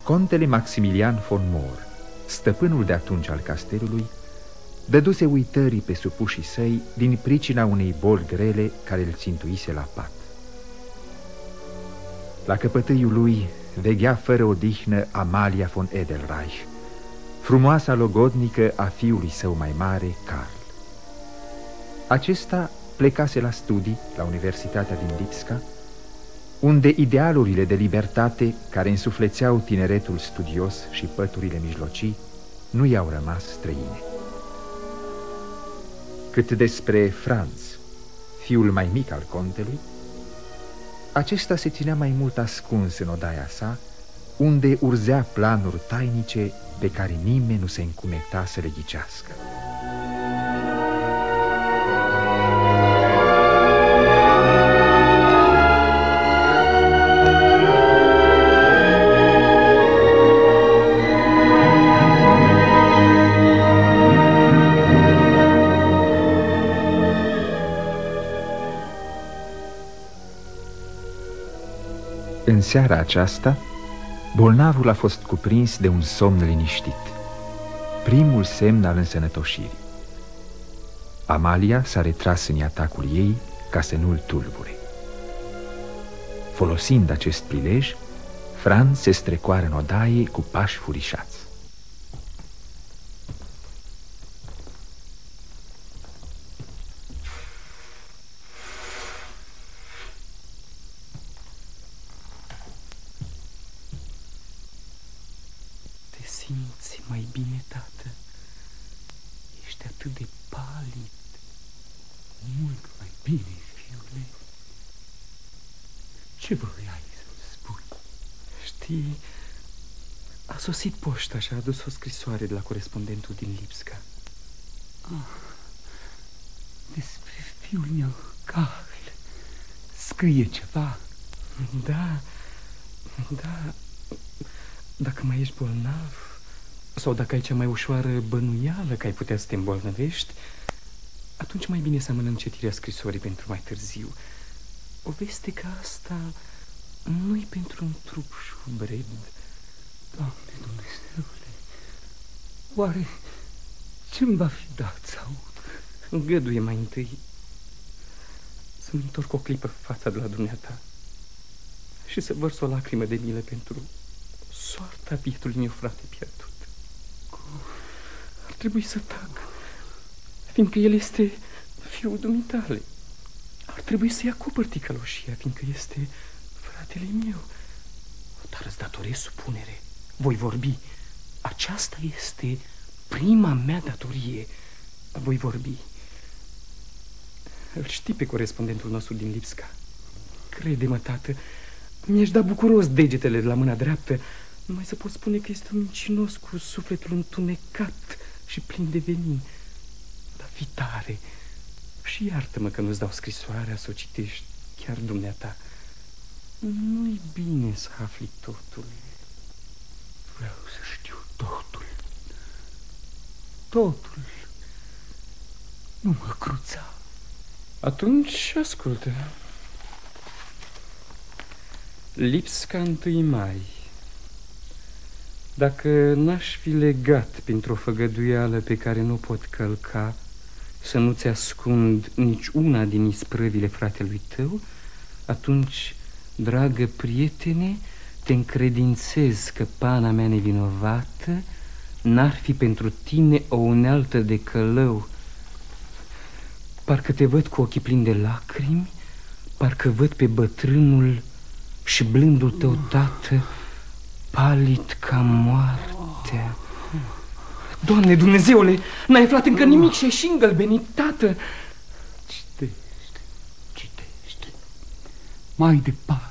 Contele Maximilian von Mohr, stăpânul de atunci al castelului, dăduse uitării pe supușii săi din pricina unei boli grele care îl țintuise la pat. La căpătâiul lui veghea fără odihnă Amalia von Edelreich, frumoasa logodnică a fiului său mai mare, Karl. Acesta plecase la studii la Universitatea din Lipska, unde idealurile de libertate care însuflețeau tineretul studios și păturile mijlocii nu i-au rămas străine. Cât despre Franz, fiul mai mic al contelui, acesta se ținea mai mult ascuns în odaia sa, unde urzea planuri tainice pe care nimeni nu se încuneta să le ghicească. În seara aceasta, bolnavul a fost cuprins de un somn liniștit, primul semn al însănătoșirii. Amalia s-a retras în atacul ei ca să nu-l tulbure. Folosind acest prilej, Franz se strecoară în odaie cu pași furișați. Simți mai bine, tată? Ești atât de palid. Mult mai bine, fiule. Ce vroiai să-mi spui? Știi, a sosit poșta și a adus o scrisoare de la corespondentul din Lipska. Despre fiul meu, Karl. Scrie ceva? Da. Dacă mai ești bolnav, sau dacă ai cea mai ușoară bănuială că ai putea să te îmbolnăvești, atunci mai bine să amânăm citirea scrisorii pentru mai târziu. O veste ca asta nu-i pentru un trup șubred. Doamne Dumnezeule, oare ce-mi va fi dat să aud? Îngăduie mai întâi să-mi întorc o clipă fața de la dumneata și să vărs o lacrimă de milă pentru soarta bietului meu frate pierdut. Ar trebui să tac, fiindcă el este fiul dumitale. Ar trebui să-i acopăr ticăloșia, fiindcă este fratele meu. Dar îți datorez supunere. Voi vorbi. Aceasta este prima mea datorie. Voi vorbi. Îl știi pe corespondentul nostru din Lipska. Crede-mă, tată, mi-aș da bucuros degetele de la mâna dreaptă, numai să pot spune că este un mincinos cu sufletul întunecat și plin de venin. Dar fii tare și iartă-mă că nu-ți dau scrisoarea să o citești chiar dumneata. Nu-i bine să afli totul. Vreau să știu totul. Totul. Nu mă cruța. Atunci ascultă. Lipska, 1 mai. Dacă n-aș fi legat printr-o făgăduială pe care nu pot călca, să nu-ți ascund nici una din isprăvile fratelui tău, atunci, dragă prietene, te încredințez că pana mea nevinovată n-ar fi pentru tine o unealtă de călău. Parcă te văd cu ochii plini de lacrimi, parcă văd pe bătrânul și blândul tău tată palid ca moartea. Doamne Dumnezeule, n-ai aflat încă nimic și ai și îngălbenit, tată. Citește. Mai departe.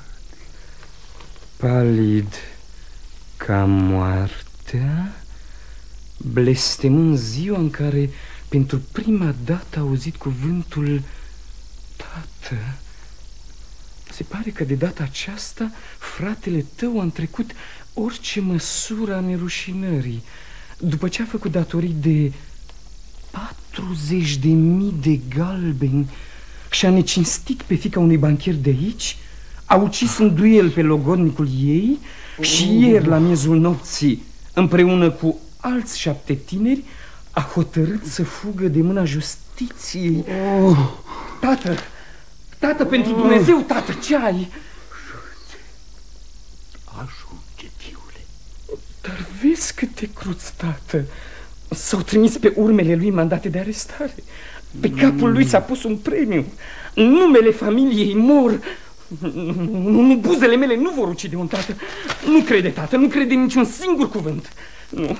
Palid ca moartea, blestemând ziua în care pentru prima dată a auzit cuvântul tată. Se pare că de data aceasta fratele tău a întrecut orice măsură a nerușinării. După ce a făcut datorii de 40.000 de galbeni și a necinstit pe fiica unui bancher de aici, A ucis în duel pe logodnicul ei și ieri, la miezul nopții, împreună cu alți 7 tineri, a hotărât să fugă de mâna justiției. Tată, tată, pentru Dumnezeu, tată, ce ai? Ajunge, fiule. Dar vezi câte cruți, tată. S-au trimis pe urmele lui mandate de arestare. Pe capul lui s-a pus un premiu. Numele familiei mor. Nu, buzele mele nu vor ucide un tată. Nu crede, tată, nu crede niciun singur cuvânt. Nu.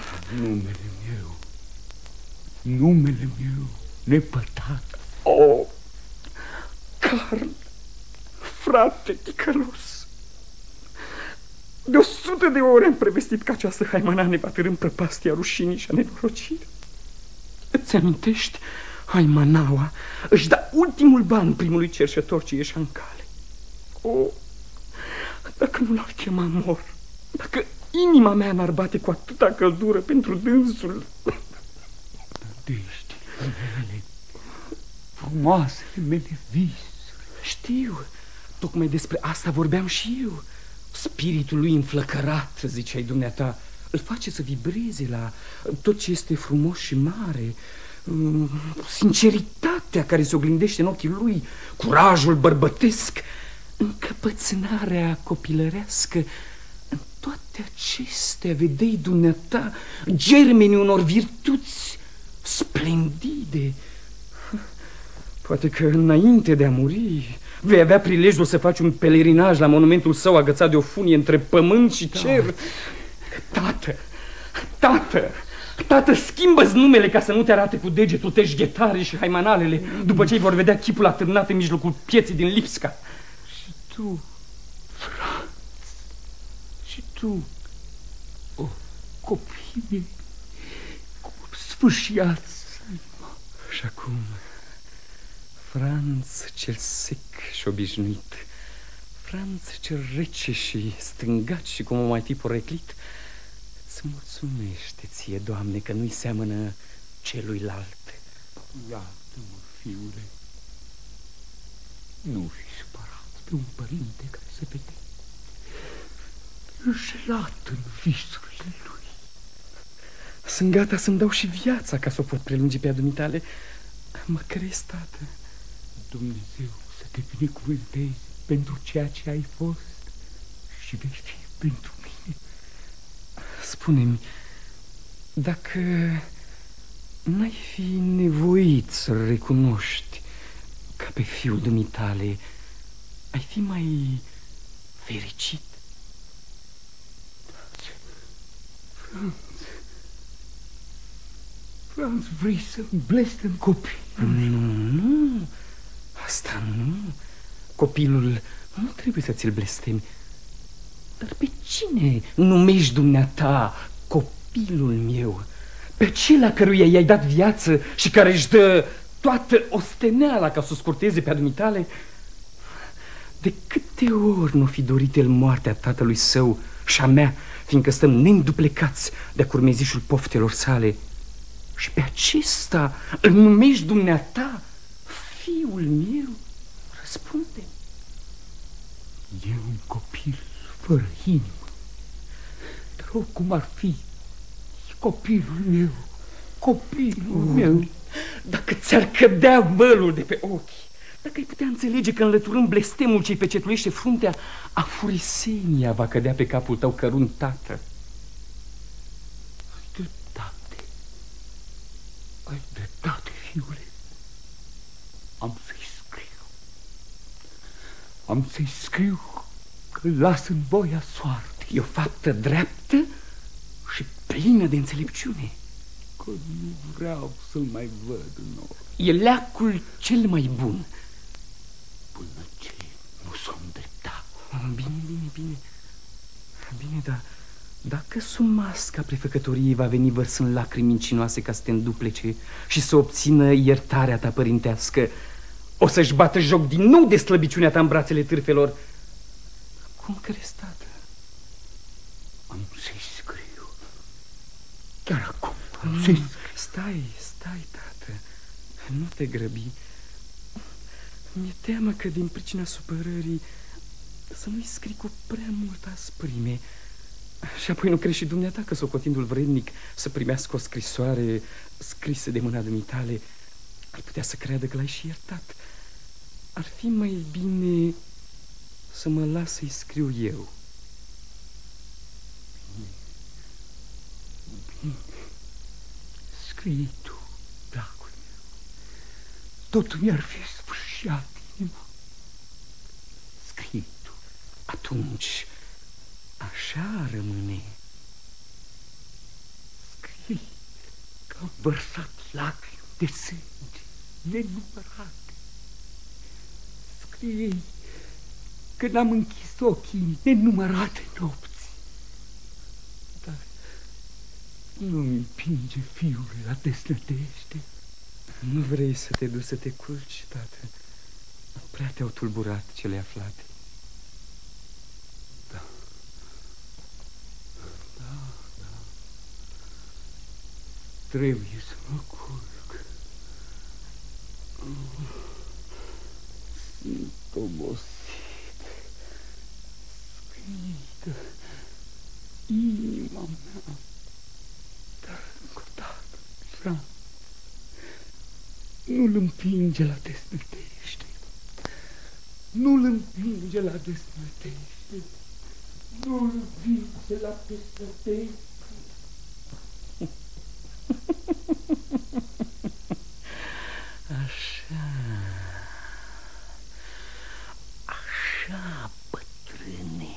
Numele meu, nepătat. Oh, Carl, frate ticălos, de 100 de ore am prevestit că această haimana ne va târî în prăpastia rușinii și a nenorocirii. Îți amintești? Haimanaua își da ultimul ban primului cerșător ce ieșea în cale. Oh, dacă nu l-ar chema mor, dacă inima mea n-ar bate cu atâta căldură pentru dânsul. Nădejdile mele, frumoasele mele visuri. Știu, tocmai despre asta vorbeam și eu. Spiritul lui înflăcărat, ziceai dumneata, îl face să vibreze la tot ce este frumos și mare. Sinceritatea care se oglindește în ochii lui, curajul bărbătesc, încăpățânarea copilărească. În toate acestea vedeai dumneata germenii unor virtuți splendide. Poate că înainte de a muri vei avea prilejul să faci un pelerinaj la monumentul său agățat de o funie între pământ și cer. Tată, tată, tată, schimbă-ți numele ca să nu te arate cu degetul teșghetare și haimanalele după ce îi vor vedea chipul atârnat în mijlocul pieții din Lipsca. Și tu, Franz, și tu, o, copiii mei, cum sfârșiați. Și acum, Franz cel sec și obișnuit, Franz cel rece și stângat și cum o mai fi poreclit, îți mulțumește ție, Doamne, că nu-i seamănă celuilalt. Iartă-mă, fiule, nu fi supărat pe un părinte care se vede înșelat în visurile lui. Sunt gata să-mi dau și viața ca să o pot prelungi pe a dumitale. Mă crezi, tată? Dumnezeu să te binecuvânteze pentru ceea ce ai fost și vei fi pentru mine. Spune-mi, dacă n-ai fi nevoit să-l recunoști ca pe fiul dumitale, ai fi mai fericit? Franz, vrei să-mi blestem copilul? Nu, asta nu. Copilul nu trebuie să ți-l blestemi. Dar pe cine numești dumneata copilul meu? Pe acela căruia i-ai dat viață și care își dă toată osteneala ca să o scurteze pe adumitale? De câte ori nu fi dorit el moartea tatălui său și a mea, fiindcă stăm neînduplecați de-a curmezișul poftelor sale? Și pe acesta îl numești dumneata fiul meu? Răspunde. E un copil fără inimă, dar oricum ar fi, e copilul meu, copilul meu. Dacă ți-ar cădea vălul de pe ochi, dacă ai putea înțelege că înlăturând blestemul ce-i pecetuiește fruntea, afurisenia va cădea pe capul tău cărunt, tată. Ai dreptate, fiule. Am să-i scriu că las în voia soartei. E o faptă dreaptă și plină de înțelepciune. Că nu vreau să-l mai văd în ochi. E leacul cel mai bun. Până ce nu s-o îndrepta. Bine, dar dacă sub masca prefăcătoriei va veni vărsând lacrimi mincinoase ca să te înduplece și să obțină iertarea ta părintească, o să-și bată joc din nou de slăbiciunea ta în brațele târfelor. Cum crezi, tată? Am să-i scriu. Chiar acum am să-i scriu. Stai, tată. Nu te grăbi. Mi-e teamă că din pricina supărării să nu-i scrii cu prea multă asprime. Și apoi nu crezi și dumneata că, socotindu-l vrednic să primească o scrisoare scrisă de mâna dumitale, ar putea să creadă că l-ai și iertat? Ar fi mai bine să mă las să-i scriu eu. Bine. Scrie tu, dragul meu. Totul mi-ar fi sfârșit inima. Scrie tu. Atunci, așa rămâne. Scrie că am vărsat lacrimi de sânge nenumărate. Scrie că n-am închis ochii nenumărate nopți. Dar nu-mi împinge fiule la desnădejde. Nu vrei să te duci să te culci, tată? Prea te-au tulburat cele aflate. Da. Da, da. Trebuie să mă culc. Sunt obosit. Scrie inima mea. Dar încă o dată, Franz, nu-l împinge la desnădejde. Nu-l împinge la desnădejde. Nu-l împinge la desnădejde. Așa. Așa, bătrâne.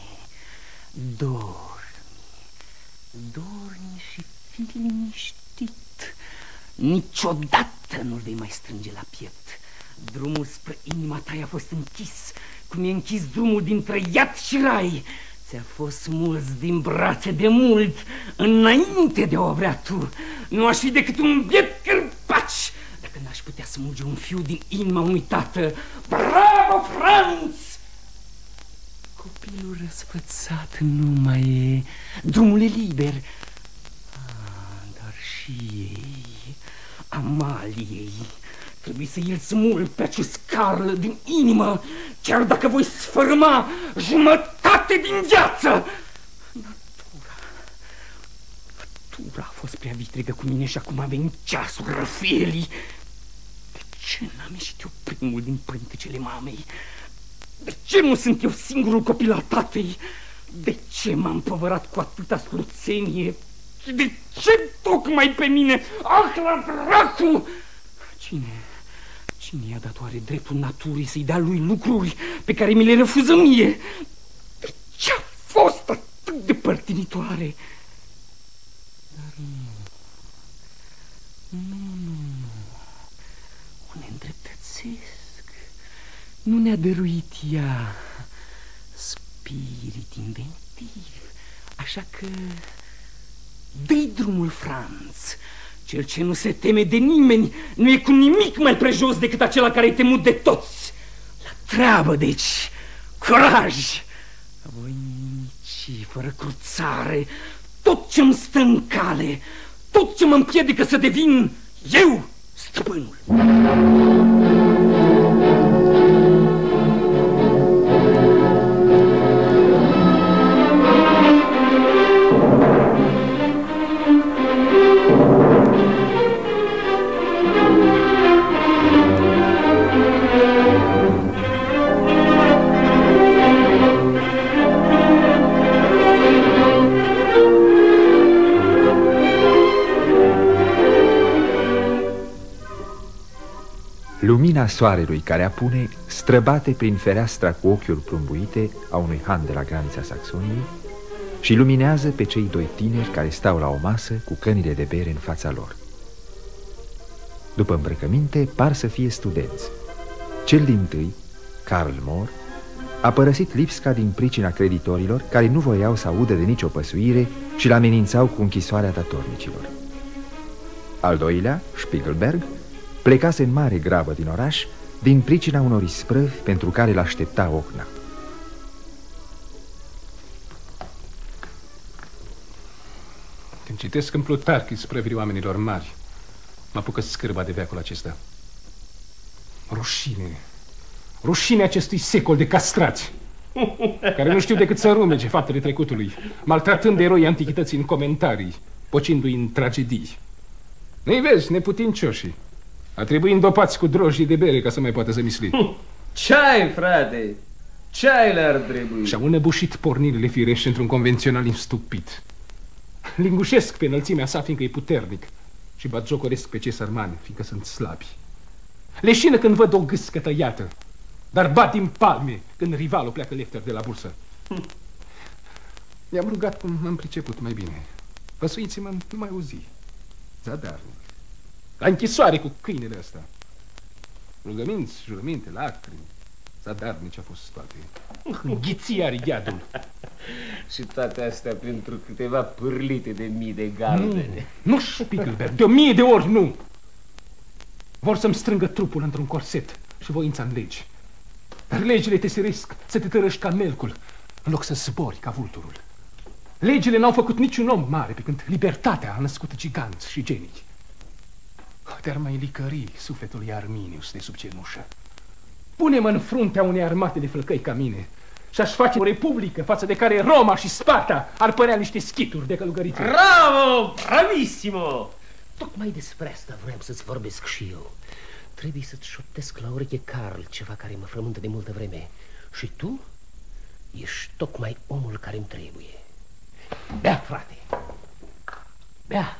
Dormi și fii liniștit. Niciodată nu-l vei mai strânge la piept. Drumul spre inima ta a fost închis, cum e închis drumul dintre iad și rai. Ți-a fost smuls din brațe de mult, înainte de a o vrea tu. Nu aș fi decât un biet cârpaci dacă n-aș putea smulge un fiu din inima unui tată. Bravo, Franz! Copilul răsfățat nu mai e, drumul e liber. Dar și ei, Amaliei, trebuie să îl smulg pe acest Carl din inimă, chiar dacă voi sfărâma jumătate din viață. Natura a fost prea vitregă cu mine și acum a venit ceasul răfelii. De ce n-am ieșit eu primul din pântecele mamei? De ce nu sunt eu singurul copil al tatei? De ce m-am povărat cu atâta sluțenie? Și de ce tocmai pe mine? Ah, la dracu! Cine i-a dat oare dreptul naturii să-i dea lui lucruri pe care mi le refuză mie? De ce a fost atât de părtinitoare? Dar nu, o ne îndreptățesc. Nu ne-a dăruit ea spirit inventiv, așa că dă-i drumul, Franz. Cel ce nu se teme de nimeni nu e cu nimic mai prejos decât acela care e temut de toți. La treabă, deci, curaj! Voi nimici, fără cruțare, tot ce-mi stă în cale, tot ce mă împiedică să devin eu stăpânul. Lumina soarelui care apune străbate prin fereastra cu ochiuri plumbuite a unui han de la granița Saxoniei și luminează pe cei doi tineri care stau la o masă cu cănile de bere în fața lor. După îmbrăcăminte, par să fie studenți. Cel dintâi, Karl Moor, a părăsit Lipsca din pricina creditorilor care nu voiau să audă de nicio păsuire și l-amenințau cu închisoarea datornicilor. Al doilea, Spiegelberg, plecase în mare grabă din oraș din pricina unor isprăvi pentru care l-aștepta ocna. Când citesc în Plutarh isprăvirii oamenilor mari, mă apucă scârba de veacul acesta. Rușine! Rușine acestui secol de castrați! care nu știu decât să rumege faptele trecutului, maltratând eroii antichității în comentarii, pocindu-i în tragedii. Nu-i vezi, neputincioșii. A trebuit îndopați cu drojii de bere ca să mai poată zămisli. Ce-ai, frate? Ce-ai le-ar trebui? Și-au înăbușit pornirile firești într-un convenționalism stupid. Lingușesc pe înălțimea sa, fiindcă e puternic, și batjocoresc pe cei sărmani, fiindcă sunt slabi. Leșină când văd o gâscă tăiată, dar bat din palme când rivalul pleacă lefter de la bursă. I-am rugat cum m-am priceput mai bine. Păsuiți-mă numai o zi. Zadarnic. La închisoare cu câinele ăsta. Rugăminți, jurăminte, lacrimi. Zadarnici a fost toate. Înghiții arigheadul. Și toate astea pentru câteva pârlite de mii de galbene. Nu, Spiegelberg, de 1000 de ori nu. Vor să-mi strângă trupul într-un corset și voința în legi. Dar legile te siresc să te tărăști ca melcul, în loc să zbori ca vulturul. Legile n-au făcut niciun om mare, pe când libertatea a născut giganți și genii. Te-ar mai licări sufletul lui Arminius de sub cenușă. Pune-mă în fruntea unei armate de flăcăi ca mine și aș face o republică față de care Roma și Sparta ar părea niște schituri de călugăriță. Bravo! Bravissimo! Tocmai despre asta vreau să-ți vorbesc și eu. Trebuie să-ți șoptesc la ureche, Carl, ceva care mă frământă de multă vreme. Și tu ești tocmai omul care-mi trebuie. Bea, frate! Bea!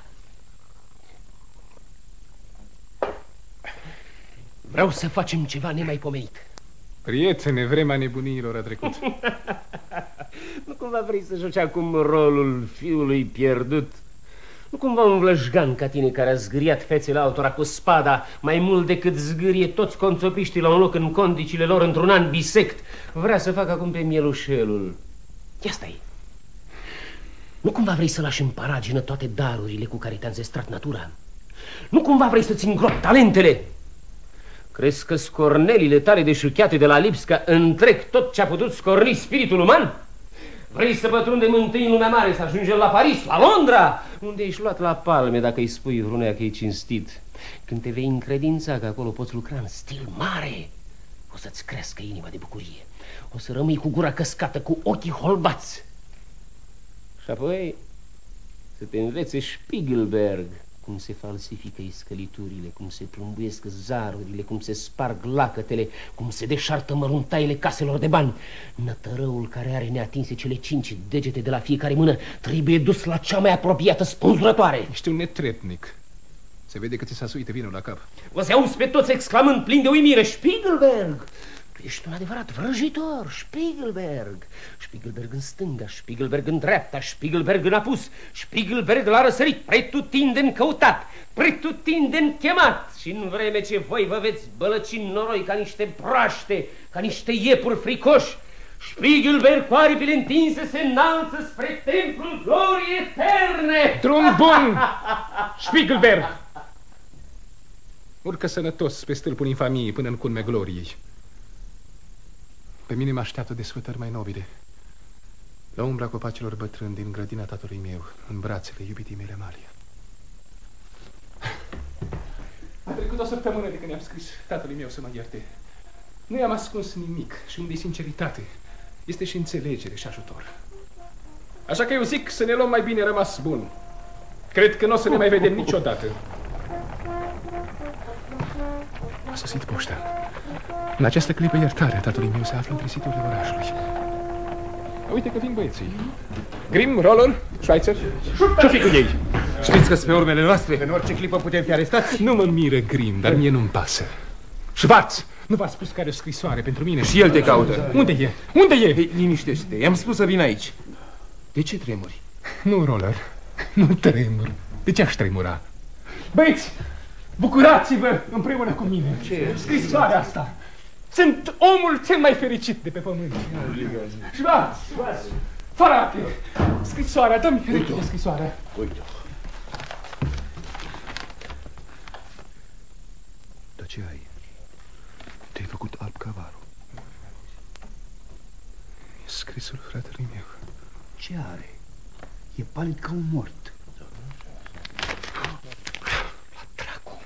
Vreau să facem ceva nemaipomenit. Prietene, vremea nebuniilor a trecut. Nu cumva vrei să joci acum rolul fiului pierdut? Nu cumva un vlăjgan ca tine care a zgâriat fețele altora cu spada mai mult decât zgârie toți conțopiștii la un loc în condicile lor într-un an bisect, vrea să facă acum pe mielușelul? Ia stai! Nu cumva vrei să lași în paragină toate darurile cu care te-a înzestrat natura? Nu cumva vrei să-ți îngropi talentele? Crezi că scornelile tale deșuchiate de la Lipsca întrec tot ce a putut scorni spiritul uman? Vrei să pătrundem întâi în lumea mare, să ajungem la Paris, la Londra, unde ești luat la palme dacă îi spui vrunea că e cinstit. Când te vei încredința că acolo poți lucra în stil mare, o să-ți crească inima de bucurie. O să rămâi cu gura căscată, cu ochii holbați. Și apoi să te învețe Spiegelberg cum se falsifică iscăliturile, cum se plumbuiesc zarurile, cum se sparg lacătele, cum se deșartă măruntaile caselor de bani. Nătărăul care are neatinse cele 5 degete de la fiecare mână trebuie dus la cea mai apropiată spânzurătoare. Ești un netrebnic. Se vede că ți s-a suit vinul la cap. O să auzi pe toți exclamând plin de uimire: Spiegelberg! Tu ești un adevărat vrăjitor, Spiegelberg. Spiegelberg în stânga, Spiegelberg în dreapta, Spiegelberg în apus, Spiegelberg la răsărit, pretutindeni căutat, pretutindeni chemat. Și în vreme ce voi vă veți bălăci în noroi ca niște broaște, ca niște iepuri fricoși, Spiegelberg cu aripile întinse se înalță spre templul gloriei eterne. Drum bun, Spiegelberg! Urcă sănătos pe stâlpul infamiei până în culmea gloriei. Pe mine mă așteaptă desfătări mai nobile. La umbra copacilor bătrâni din grădina tatălui meu, în brațele iubitei mele Amalia. A trecut o săptămână de când i-am scris tatălui meu să mă ierte. Nu i-am ascuns nimic și unde e sinceritate, este și înțelegere și ajutor. Așa că eu zic să ne luăm mai bine rămas bun. Cred că nu o să ne mai vedem niciodată. A sosit poșta. În această clipă iertarea tatălui meu se află între siturile orașului. Uite că vin băieții. Grimm, Roller, Schweitzer. Ce-o fi cu ei? Știți că-s pe urmele noastre? În orice clipă putem fi arestați? Nu mă miră, Grimm, dar mie nu-mi pasă. Schwarz, nu v-a spus că are o scrisoare pentru mine? Și el te caută. Unde e? Unde e? Ei, liniștește-te, i-am spus să vin aici. De ce tremuri? Nu, Roller, nu tremur. De ce aș tremura? Băieți, bucurați-vă împreună cu mine. Ce? Scrisoarea asta. Sunt omul cel mai fericit de pe pământ. Schwarz, frate, scrisoarea, dă-mi repede scrisoarea. Uite. Dar ce ai? Te-ai făcut alb ca varul. E scrisul fratelui meu. Ce are? E palid ca un mort. La dracu.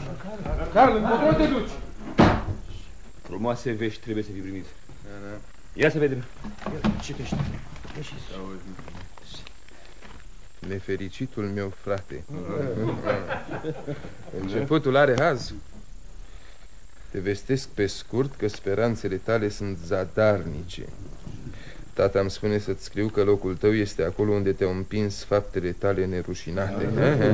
Carl, încotro te duci? Frumoase vești trebuie să fi primit. Ia să vedem. Citește. Nefericitul meu frate. Începutul are haz. Te vestesc pe scurt că speranțele tale sunt zadarnice. Tata îmi spune să-ți scriu că locul tău este acolo unde te-au împins faptele tale nerușinate.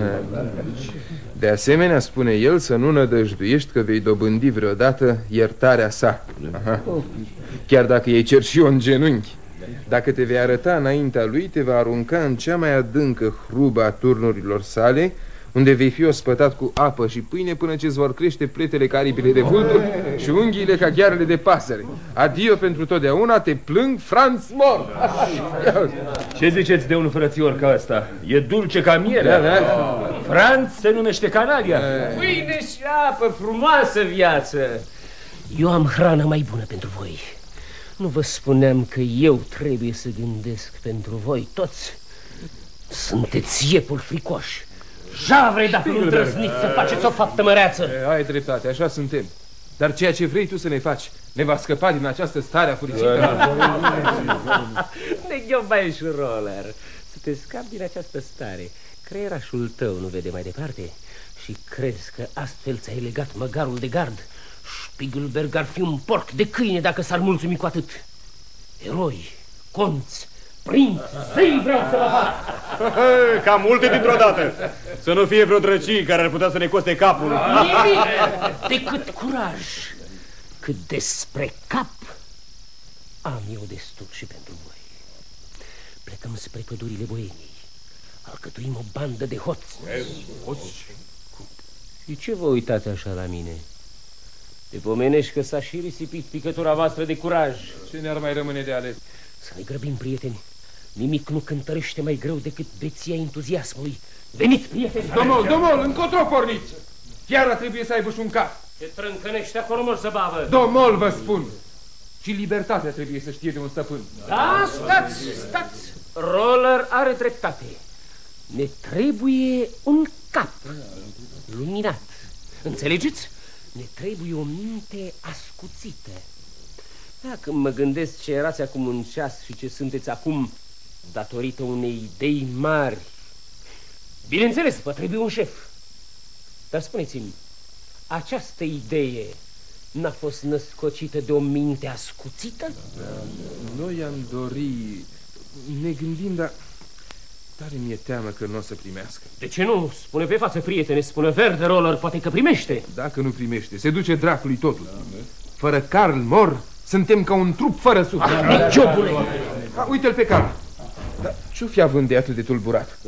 De asemenea, spune el, să nu nădăjduiești că vei dobândi vreodată iertarea sa. Chiar dacă ei cer și eu în genunchi. Dacă te vei arăta înaintea lui, te va arunca în cea mai adâncă hrubă a turnurilor sale, unde vei fi ospătat cu apă și pâine până ce îți vor crește pletele ca aripile de vultur și unghiile ca ghearele de pasăre. Adio pentru totdeauna, te plâng, Franz Mor. Ce ziceți de un frățior ca ăsta? E dulce ca mierea. Da. Franz se numește Canalia. Pâine și apă, frumoasă viață. Eu am hrană mai bună pentru voi. Nu vă spuneam că eu trebuie să gândesc pentru voi toți? Sunteți iepuri fricoși. Javre, dacă nu îndrăzniți să faceți o faptă măreață. Ai dreptate, așa suntem. Dar ceea ce vrei tu să ne faci ne va scăpa din această stare afurisită. Neghiobaieș Roller, să te scapi din această stare. Creierașul tău nu vede mai departe și crezi că astfel ți-ai legat măgarul de gard. Spiegelberg ar fi un porc de câine dacă s-ar mulțumi cu atât. Eroi, conți, prinți, zei vreau să vă fac. Cam multe dintr-o dată. Să nu fie vreo drăcii care ar putea să ne coste capul. Nimic decât curaj. Cât despre cap, am eu destul și pentru voi. Plecăm spre pădurile Boemiei. Alcătuim o bandă de hoți. Și ce vă uitați așa la mine? Te pomenești că s-a și risipit picătura voastră de curaj. Ce ne-ar mai rămâne de ales? Să ne grăbim, prieteni. Nimic nu cântărește mai greu decât beția entuziasmului. Veniți, prieteni! Domol, încotro porniți! Fiara trebuie să aibă și un cap. Te trâncănește acolo, mor zăbavă. Domol, vă spun! Și libertatea trebuie să știe de un stăpân. Da, stați! Roller are dreptate. Ne trebuie un cap luminat. Înțelegeți? Ne trebuie o minte ascuțită. Dacă mă gândesc ce erați acum un ceas și ce sunteți acum datorită unei idei mari. Bineînțeles, vă trebuie un șef. Dar spuneți-mi, această idee n-a fost născocită de o minte ascuțită? Noi am dorit, ne gândim, dar tare mi-e teamă că nu o să primească. De ce nu? Spune pe față, prietene, spune verde, Roller, poate că primește. Dacă nu primește, se duce dracului totul. Fără Karl Mor, suntem ca un trup fără suflet. Niciobule! Uite-l pe Karl. Dar ce-o fi având de atât de tulburat?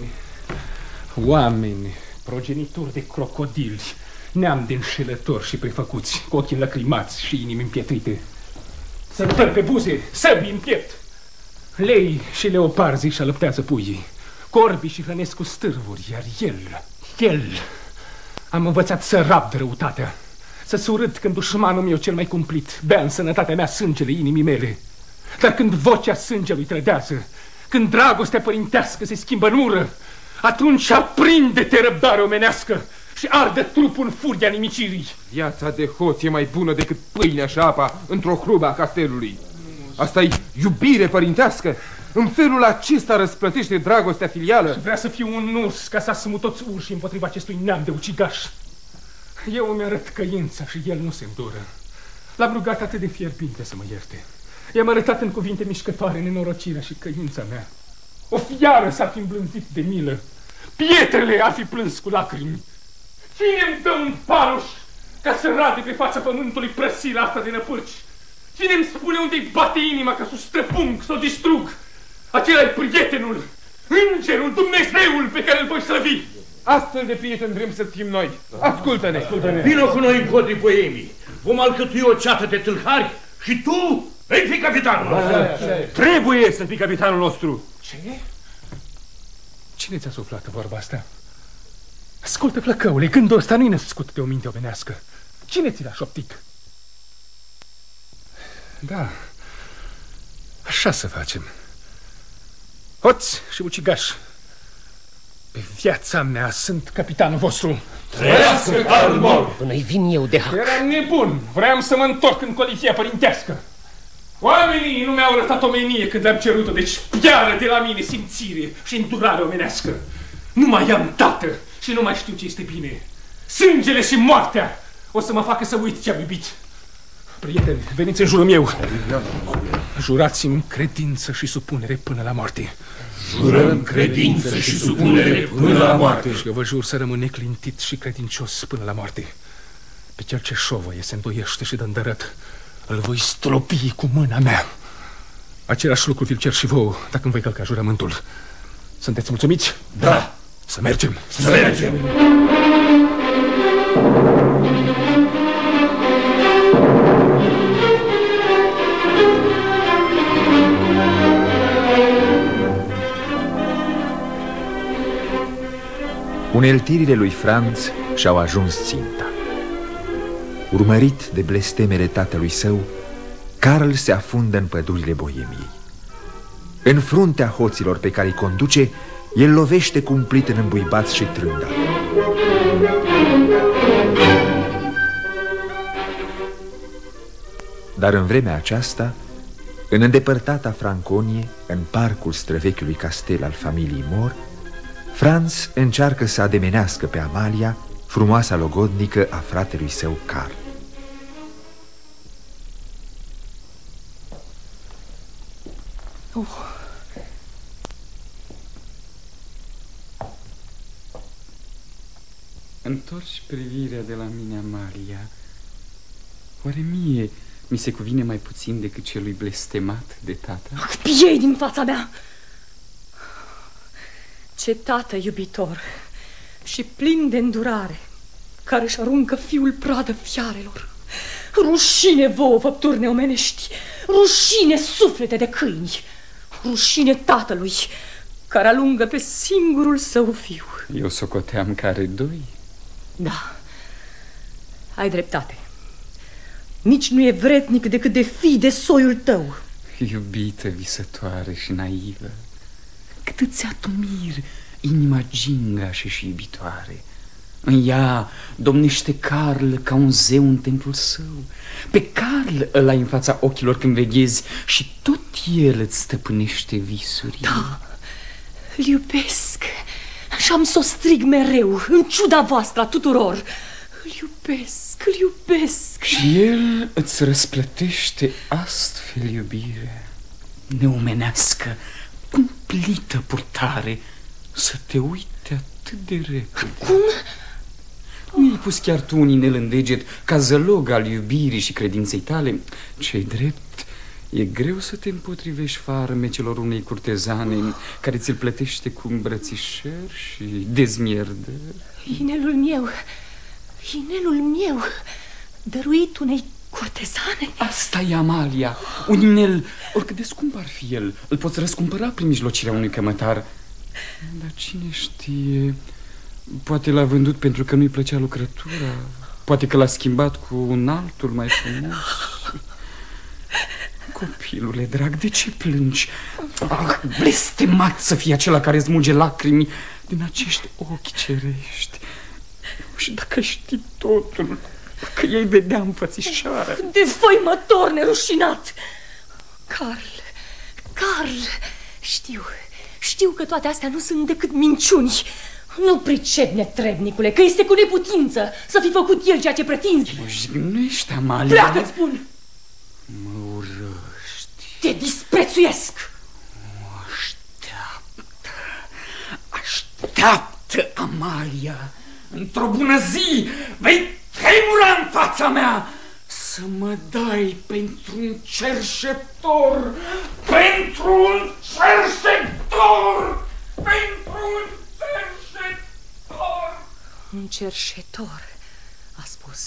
Oameni, progenitori de crocodili, neam de înșelători și prefăcuți, cu ochii lacrimați și inimi împietrite. Sărutări pe buze, săbii în piept. Lei și leoparzi și alăptează puii, corbii și hrănesc cu stârvuri, iar el, am învățat să rabd răutatea, să-ți urât când dușmanul meu cel mai cumplit bea în sănătatea mea sângele inimii mele. Dar când vocea sângelui trădează, când dragostea părintească se schimbă în ură, atunci aprinde-te răbdare omenească și arde trupul în furia nimicirii. Viața de hoț e mai bună decât pâinea și apa într-o hrubă a castelului. Asta e iubire părintească. În felul acesta răsplătește dragostea filială. Și vrea să fiu un urs ca să asumă toți urși împotriva acestui neam de ucigaș. Eu îmi arăt căința și el nu se îndură. L-am rugat atât de fierbinte să mă ierte. I-am arătat în cuvinte mișcătoare nenorocirea și căința mea. O fiară s-ar fi îmblânzit de milă. Pietrele ar fi plâns cu lacrimi. Cine îmi dă un paruș ca să rade pe fața pământului prăsirea asta de năpârci? Cine îmi spune unde-i bate inima ca să o străpung, să o distrug? Acela-i prietenul, îngerul, Dumnezeul pe care îl voi slăvi. Astfel de prieten vrem să fim noi. Ascultă-ne. Vino cu noi în podii Boemii. Vom alcătui o ceată de tâlhari și tu vei fi capitanul. Trebuie să fii capitanul nostru. Ce? Cine ți-a suflat vorba asta? Ascultă, flăcăule, gândul ăsta nu-i născut de o minte omenească. Cine ți l-a șoptit? Da, așa să facem. Hoți și ucigași, pe viața mea sunt capitanul vostru. Trăiască Karl Mor! Până-i vin eu de hac. Eram nebun, vreau să mă întorc în colifia părintească. Oamenii nu mi-au arătat omenie când am cerut-o, deci piară de la mine simțire și îndurare omenească. Nu mai am tată și nu mai știu ce este bine. Sângele și moartea o să mă facă să uit ce-am iubit. Prieteni, veniți în jurul meu. Jurați-mi credință și supunere până la moarte. Jurăm credință și supunere până la moarte. Și că vă jur să rămân neclintit și credincios până la moarte. Pe cel ce șovăie, se îndoiește și dă îndărăt, îl voi stropi cu mâna mea. Același lucru vi-l cer și vouă, dacă îmi voi călca jurământul. Sunteți mulțumiți? Da. Să mergem. Să mergem. Uneltirile lui Franz și-au ajuns ținta. Urmărit de blestemele tatălui său, Carl se afundă în pădurile Boemiei. În fruntea hoților pe care îi conduce, el lovește cumplit în îmbuibați și trândari. Dar în vremea aceasta, în îndepărtata Franconie, în parcul străvechiului castel al familiei Mor, Franz încearcă să ademenească pe Amalia, frumoasa logodnică a fratelui său Carl. Întorci privirea de la mine, Amalia. Oare mie mi se cuvine mai puțin decât celui blestemat de tată? Piei din fața mea! Ce tată iubitor și plin de îndurare, care își aruncă fiul pradă fiarelor. Rușine vouă, făpturi neomenești, rușine suflete de câini, rușine tatălui care alungă pe singurul său fiu. Eu socoteam că are doi. Da, ai dreptate. Nici nu e vrednic decât de fii de soiul tău. Iubită, visătoare și naivă, cât îți admir inima gingașă și iubitoare. În ea domnește Carl ca un zeu în templul său. Pe Carl îl ai în fața ochilor când veghezi și tot el îți stăpânește visurile. Da, îl iubesc și am să o strig mereu, în ciuda voastră a tuturor. Îl iubesc, îl iubesc. Și el îți răsplătește astfel iubire neomenească, cumplită purtare, să te uite atât de repede. Cum? Nu i-ai pus chiar tu un inel în deget ca zălog al iubirii și credinței tale? Ce-i drept, e greu să te împotrivești farmecelor unei curtezane care ți-l plătește cu îmbrățișări și dezmierdări. Inelul meu, dăruit unei curtezane? Asta e, Amalia, un inel, oricât de scump ar fi el, îl poți răscumpăra prin mijlocirea unui cămătar. Dar cine știe, poate l-a vândut pentru că nu-i plăcea lucrătura, poate că l-a schimbat cu un altul mai frumos. Copilule drag, de ce plângi? Ah, blestemat să fie acela care smulge lacrimi din acești ochi cerești. Și dacă știi totul, dacă ei vedea înfățișarea. De făimător nerușinat! Carl, știu că toate astea nu sunt decât minciuni. Nu pricep, netrebnicule, că este cu neputință să fi făcut el ceea ce pretinzi. Mă jignești, Amalia. Pleacă-ți spun! Mă urăști. Te disprețuiesc! Așteaptă, Amalia. Într-o bună zi vei tremura în fața mea să mă dai pentru un cerșetor, pentru un cerșetor, pentru un cerșetor. Un cerșetor, a spus.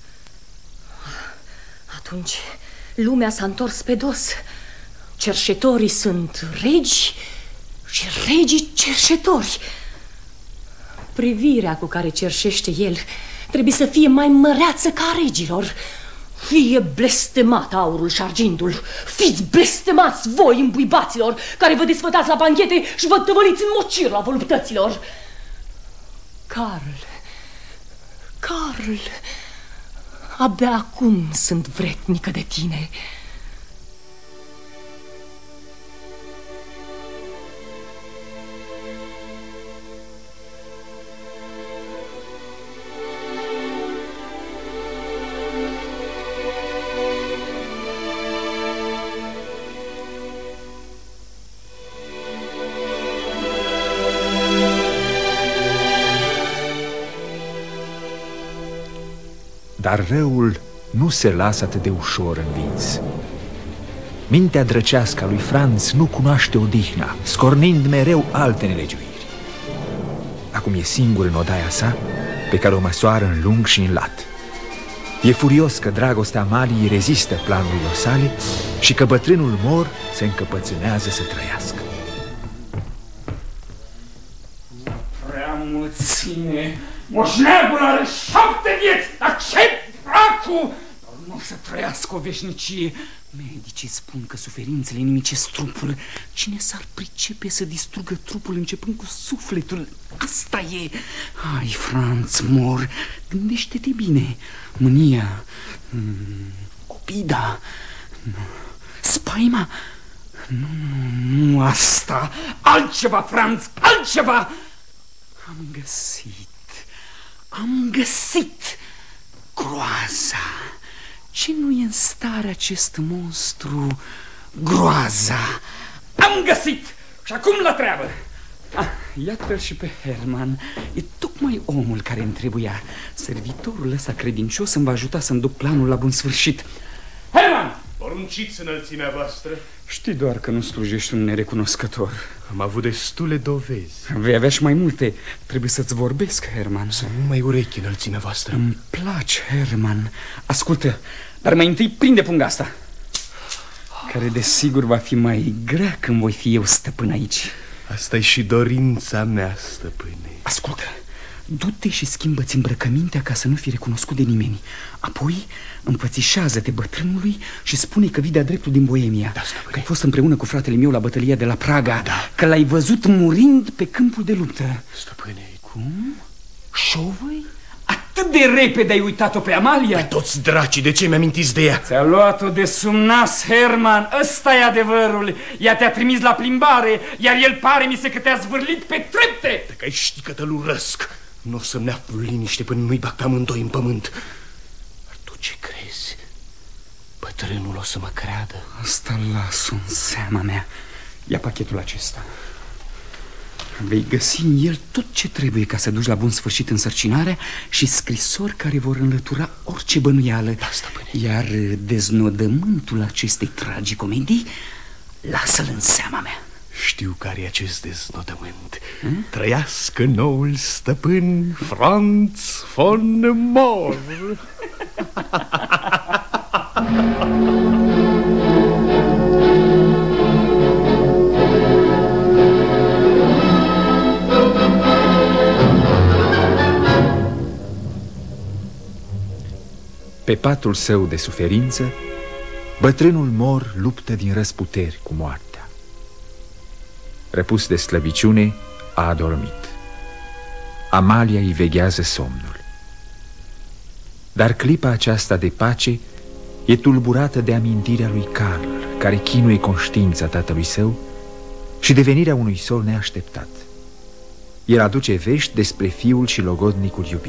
Atunci lumea s-a întors pe dos. Cerșetorii sunt regi și regii cerșetori. Privirea cu care cerșește el trebuie să fie mai măreață ca a regilor. Fie blestemat aurul și argintul. Fiți blestemați voi, îmbuibaților, care vă desfătați la banchete și vă tăvăliți în mocir la voluptăților. Carl, abia acum sunt vretnică de tine. Dar răul nu se lasă atât de ușor învins. Mintea drăcească a lui Franz nu cunoaște odihna, scornind mereu alte nelegiuiri. Acum e singur în odaia sa, pe care o măsoară în lung și în lat. E furios că dragostea Amaliei rezistă planurilor sale și că bătrânul mor se încăpățânează să trăiască. Prea mulțime! Moșneagul are 7 vieți! Dar ce dracu! Nu o să trăiască o veșnicie. Medicii spun că suferințele inimicesc trupul. Cine s-ar pricepe să distrugă trupul începând cu sufletul? Asta e. Hai, Franz, mor. Gândește-te bine. Mânia, copida, spaima. Nu asta. Altceva, Franz, altceva. Am găsit groaza. Ce nu e în stare acest monstru? Groaza. Am găsit! Și acum la treabă. Iată-l și pe Herman. E tocmai omul care îmi trebuia. Servitorul ăsta credincios îmi va ajuta să-mi duc planul la bun sfârșit. Herman! Porunciți înălțimea voastră. Știi doar că nu slujești un nerecunoscător. Am avut destule dovezi. Vei avea și mai multe. Trebuie să-ți vorbesc, Herman. Să nu mai urechi înălțimea voastră. Îmi place, Herman. Ascultă, dar mai întâi prinde punga asta, care desigur va fi mai grea când voi fi eu stăpân aici. Asta e și dorința mea, stăpâne. Ascultă, du-te și schimbă-ți îmbrăcămintea ca să nu fii recunoscut de nimeni. Apoi împățișează-te bătrânului și spune că vii de-a dreptul din Boemia, că ai fost împreună cu fratele meu la bătălia de la Praga, că l-ai văzut murind pe câmpul de luptă. Stăpâne. Cum? Șovăi? Atât de repede ai uitat-o pe Amalia? Pe toți dracii, de ce mi-amintiți de ea? Ți-a luat-o de sub nas, Herman. Ăsta e adevărul. Ea te-a trimis la plimbare, iar el pare mi se că te-a zvârlit pe trepte. Dacă ai ști că te-l urăsc, nu o să-mi aflu liniște până nu-i bag pe amândoi în pământ. Dar tu ce crezi? Bătrânul o să mă creadă? Asta las în seama mea. Ia pachetul acesta. Vei găsi în el tot ce trebuie ca să duci la bun sfârșit însărcinarea și scrisori care vor înlătura orice bănuială. Da, stăpâne. Iar deznodământul acestei tragicomedii lasă-l în seama mea. Știu care e acest deznodământ. Trăiască noul stăpân Franz von Moor. Pe patul său de suferință, bătrânul Mor luptă din răsputeri cu moartea. Răpus de slăbiciune, a adormit. Amalia îi veghează somnul. Dar clipa aceasta de pace e tulburată de amintirea lui Carl, care chinuie conștiința tatălui său, și de venirea unui sol neașteptat. El aduce vești despre fiul și logodnicul iubit.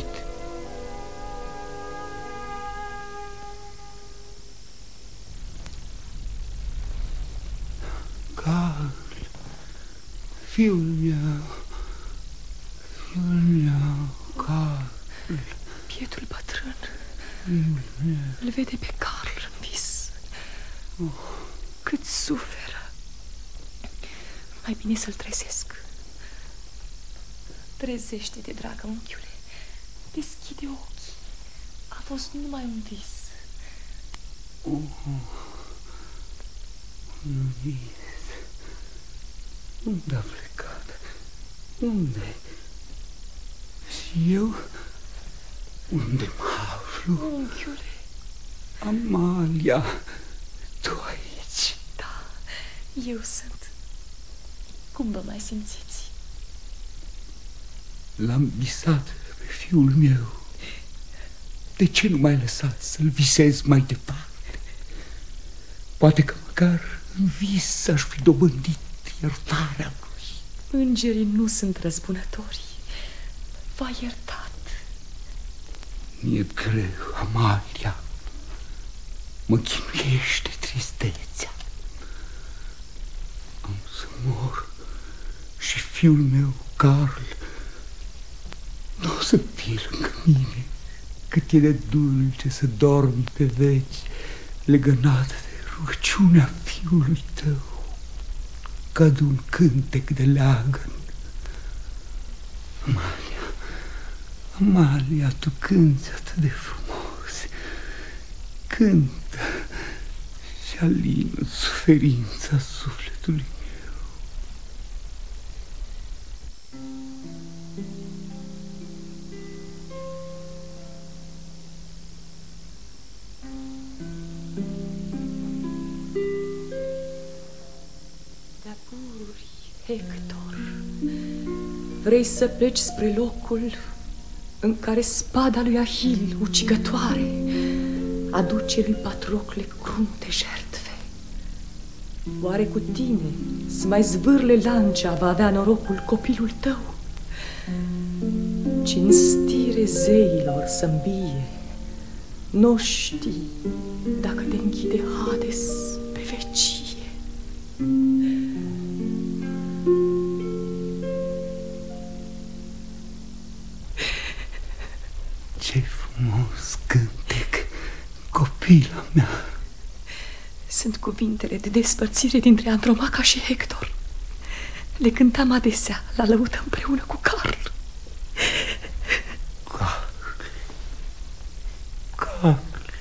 Fiul meu, Carl. Bietul bătrân îl vede pe Carl în vis. Cât suferă. Mai bine să-l trezesc. Trezește-te, dragă unchiule. Deschide ochii. A fost numai un vis. Un vis. Unde a plecat? Unde? Și eu? Unde mă aflu? Unchiule. Amalia, tu aici? Da, eu sunt. Cum vă mai simțiți? L-am visat pe fiul meu. De ce nu m-ai lăsat să-l visez mai departe? Poate că măcar în vis aș fi dobândit iertarea lui. Îngerii nu sunt răzbunători. V-a iertat. Mi-e greu, Amalia. Mă chinuiește tristețea. Am să mor și fiul meu, Carl, nu o să fie lângă mine. cât e de dulce să dormi pe veci, legănat de rugăciunea fiului tău, ca de un cântec de leagăn. Amalia, Amalia, tu cânti atât de frumos, cântă și alină suferința sufletului meu. Hector, vrei să pleci spre locul în care spada lui Ahil, ucigătoare, aduce lui Patrocle crunte jertfe? Oare cu tine, mai zvârle lancea, va avea norocul copilul tău? Cinstire zeilor să îmbie, n-o știi dacă te închide Hades pe vecie. Ce frumos cântec, copila mea! Sunt cuvintele de despărțire dintre Andromaca și Hector. Le cântam adesea la lăută împreună cu Carl. Carl.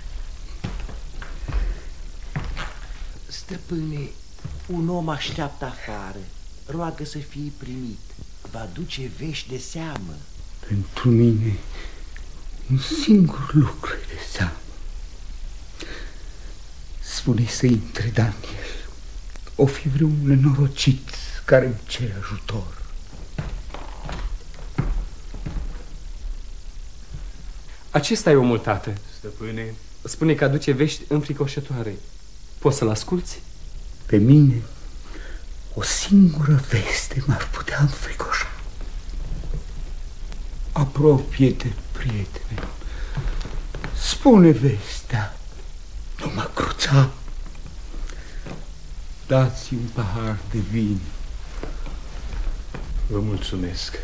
Stăpâne, un om așteaptă afară, roagă să fie primit, va duce vești de seamă. Pentru mine un singur lucru e de seamă. Spune să intre Daniel. O fi vreun nenorocit care îmi cere ajutor. Acesta e omul, tată. Stăpâne. Spune că aduce vești înfricoșătoare. Poți să-l asculți? Pe mine o singură veste m-ar putea înfricoșa. Apropie-te, prietene. Spune vestea. Nu mă cruța. Dați un pahar de vin. Vă mulțumesc.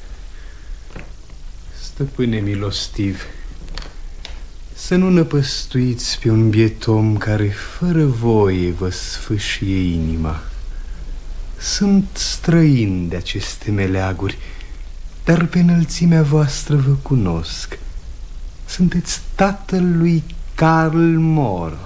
Stăpâne milostiv, să nu năpăstuiți pe un biet om care fără voie vă sfâșie inima. Sunt străin de aceste meleaguri, dar pe înălțimea voastră vă cunosc. Sunteți tatăl lui Carl Mor.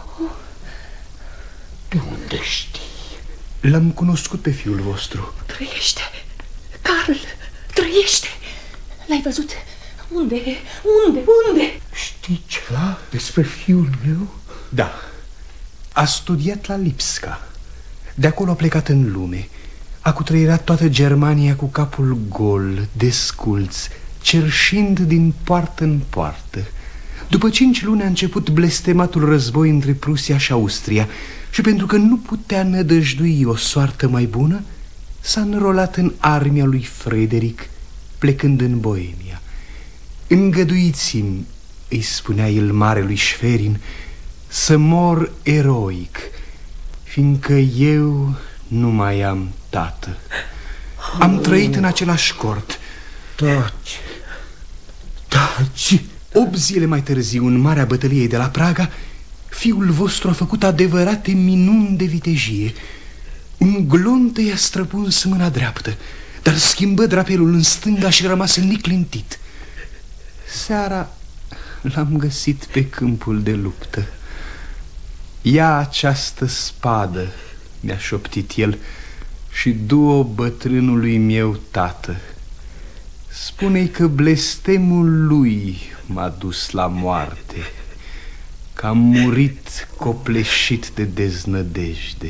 De unde știi? L-am cunoscut pe fiul vostru. Trăiește! Carl, trăiește! L-ai văzut? Unde? Unde? Știi ceva despre fiul meu? Da. A studiat la Lipsca. De acolo a plecat în lume. A cutreierat toată Germania cu capul gol, desculț, cerșind din poartă în poartă. După 5 luni a început blestematul război între Prusia și Austria și pentru că nu putea nădăjdui o soartă mai bună, s-a înrolat în armia lui Frederic, plecând în Boemia. Îngăduiți-mi, îi spunea el marelui Schwerin, să mor eroic, fiindcă eu nu mai am tată. Am trăit în același cort. Taci. 8 zile mai târziu, în marea bătălie de la Praga, fiul vostru a făcut adevărate minuni de vitejie. Un glontă i-a străpuns mâna dreaptă, dar schimbă drapelul în stânga și rămas neclintit. Seara l-am găsit pe câmpul de luptă. Ia această spadă, mi-a șoptit el, și du-o bătrânului meu tată. Spune-i că blestemul lui m-a dus la moarte, că am murit copleșit de deznădejde.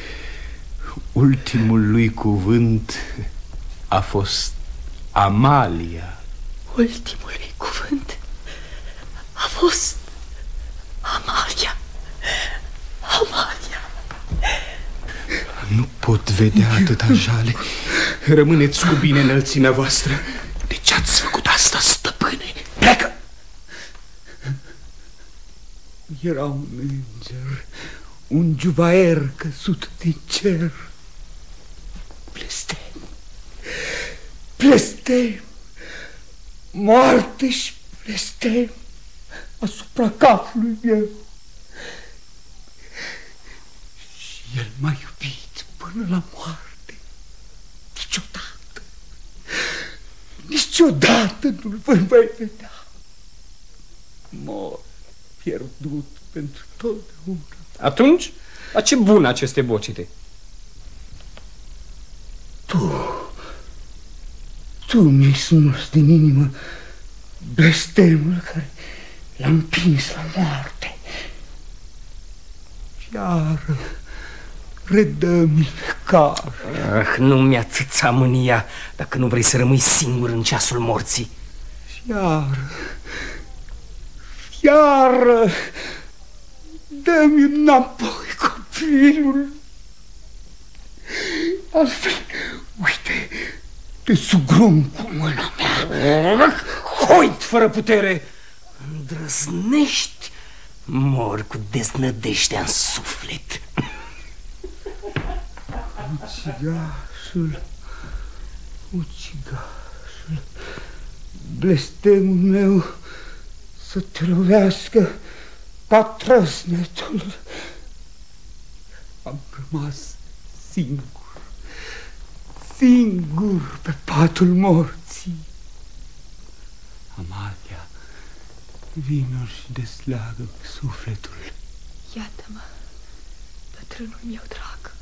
Ultimul lui cuvânt a fost Amalia. Ultimul lui cuvânt a fost Amalia. Amalia. Nu pot vedea atâta jale. Rămâneți cu bine înălțimea voastră. De ce ați făcut asta, stăpâne? Pleacă! Era un înger, un juvaer căzut din cer. Blestem, blestem, moarte și blestem. asupra capului meu. Și el m-a iubit până la moarte. Niciodată, niciodată nu-l voi mai vedea. Mor pierdut pentru totdeauna. Atunci, la ce bun aceste bocite? Tu mi-ai smuls din inimă blestemul care l-a împins la moarte. Iară, redă-mi car. Nu mi-a țâța mânia dacă nu vrei să rămâi singur în ceasul morții. Iară, dă-mi înapoi copilul. Altfel, uite, te sugrum cu mâna mea. Hoit fără putere! Îndrăznești, mor cu deznădejdea în suflet. Ucigașul, blestemul meu să te lovească ca trăsnetul. Am rămas singur pe patul morții. Amalia, vino și desleagă sufletul. Iată-mă, bătrânul meu drag.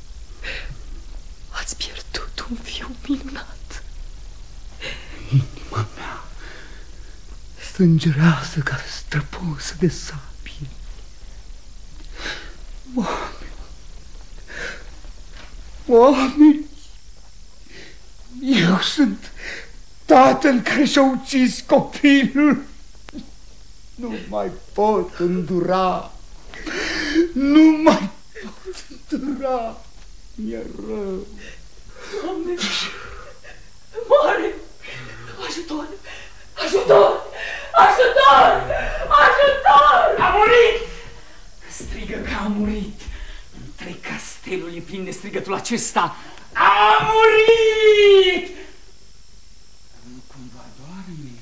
Ați pierdut un fiu minunat. Inima mea sângerează ca străpunsă de sabie. Oameni, eu sunt tatăl care și-a ucis copilul. Nu mai pot îndura. Nu mai pot îndura. Mi-e rău. Doamne, moare! Ajutor! Ajutor! Ajutor! Ajutor! A murit! Strigă că a murit. Întreg castelul e plin de strigătul acesta. A murit! Nu cumva doarme?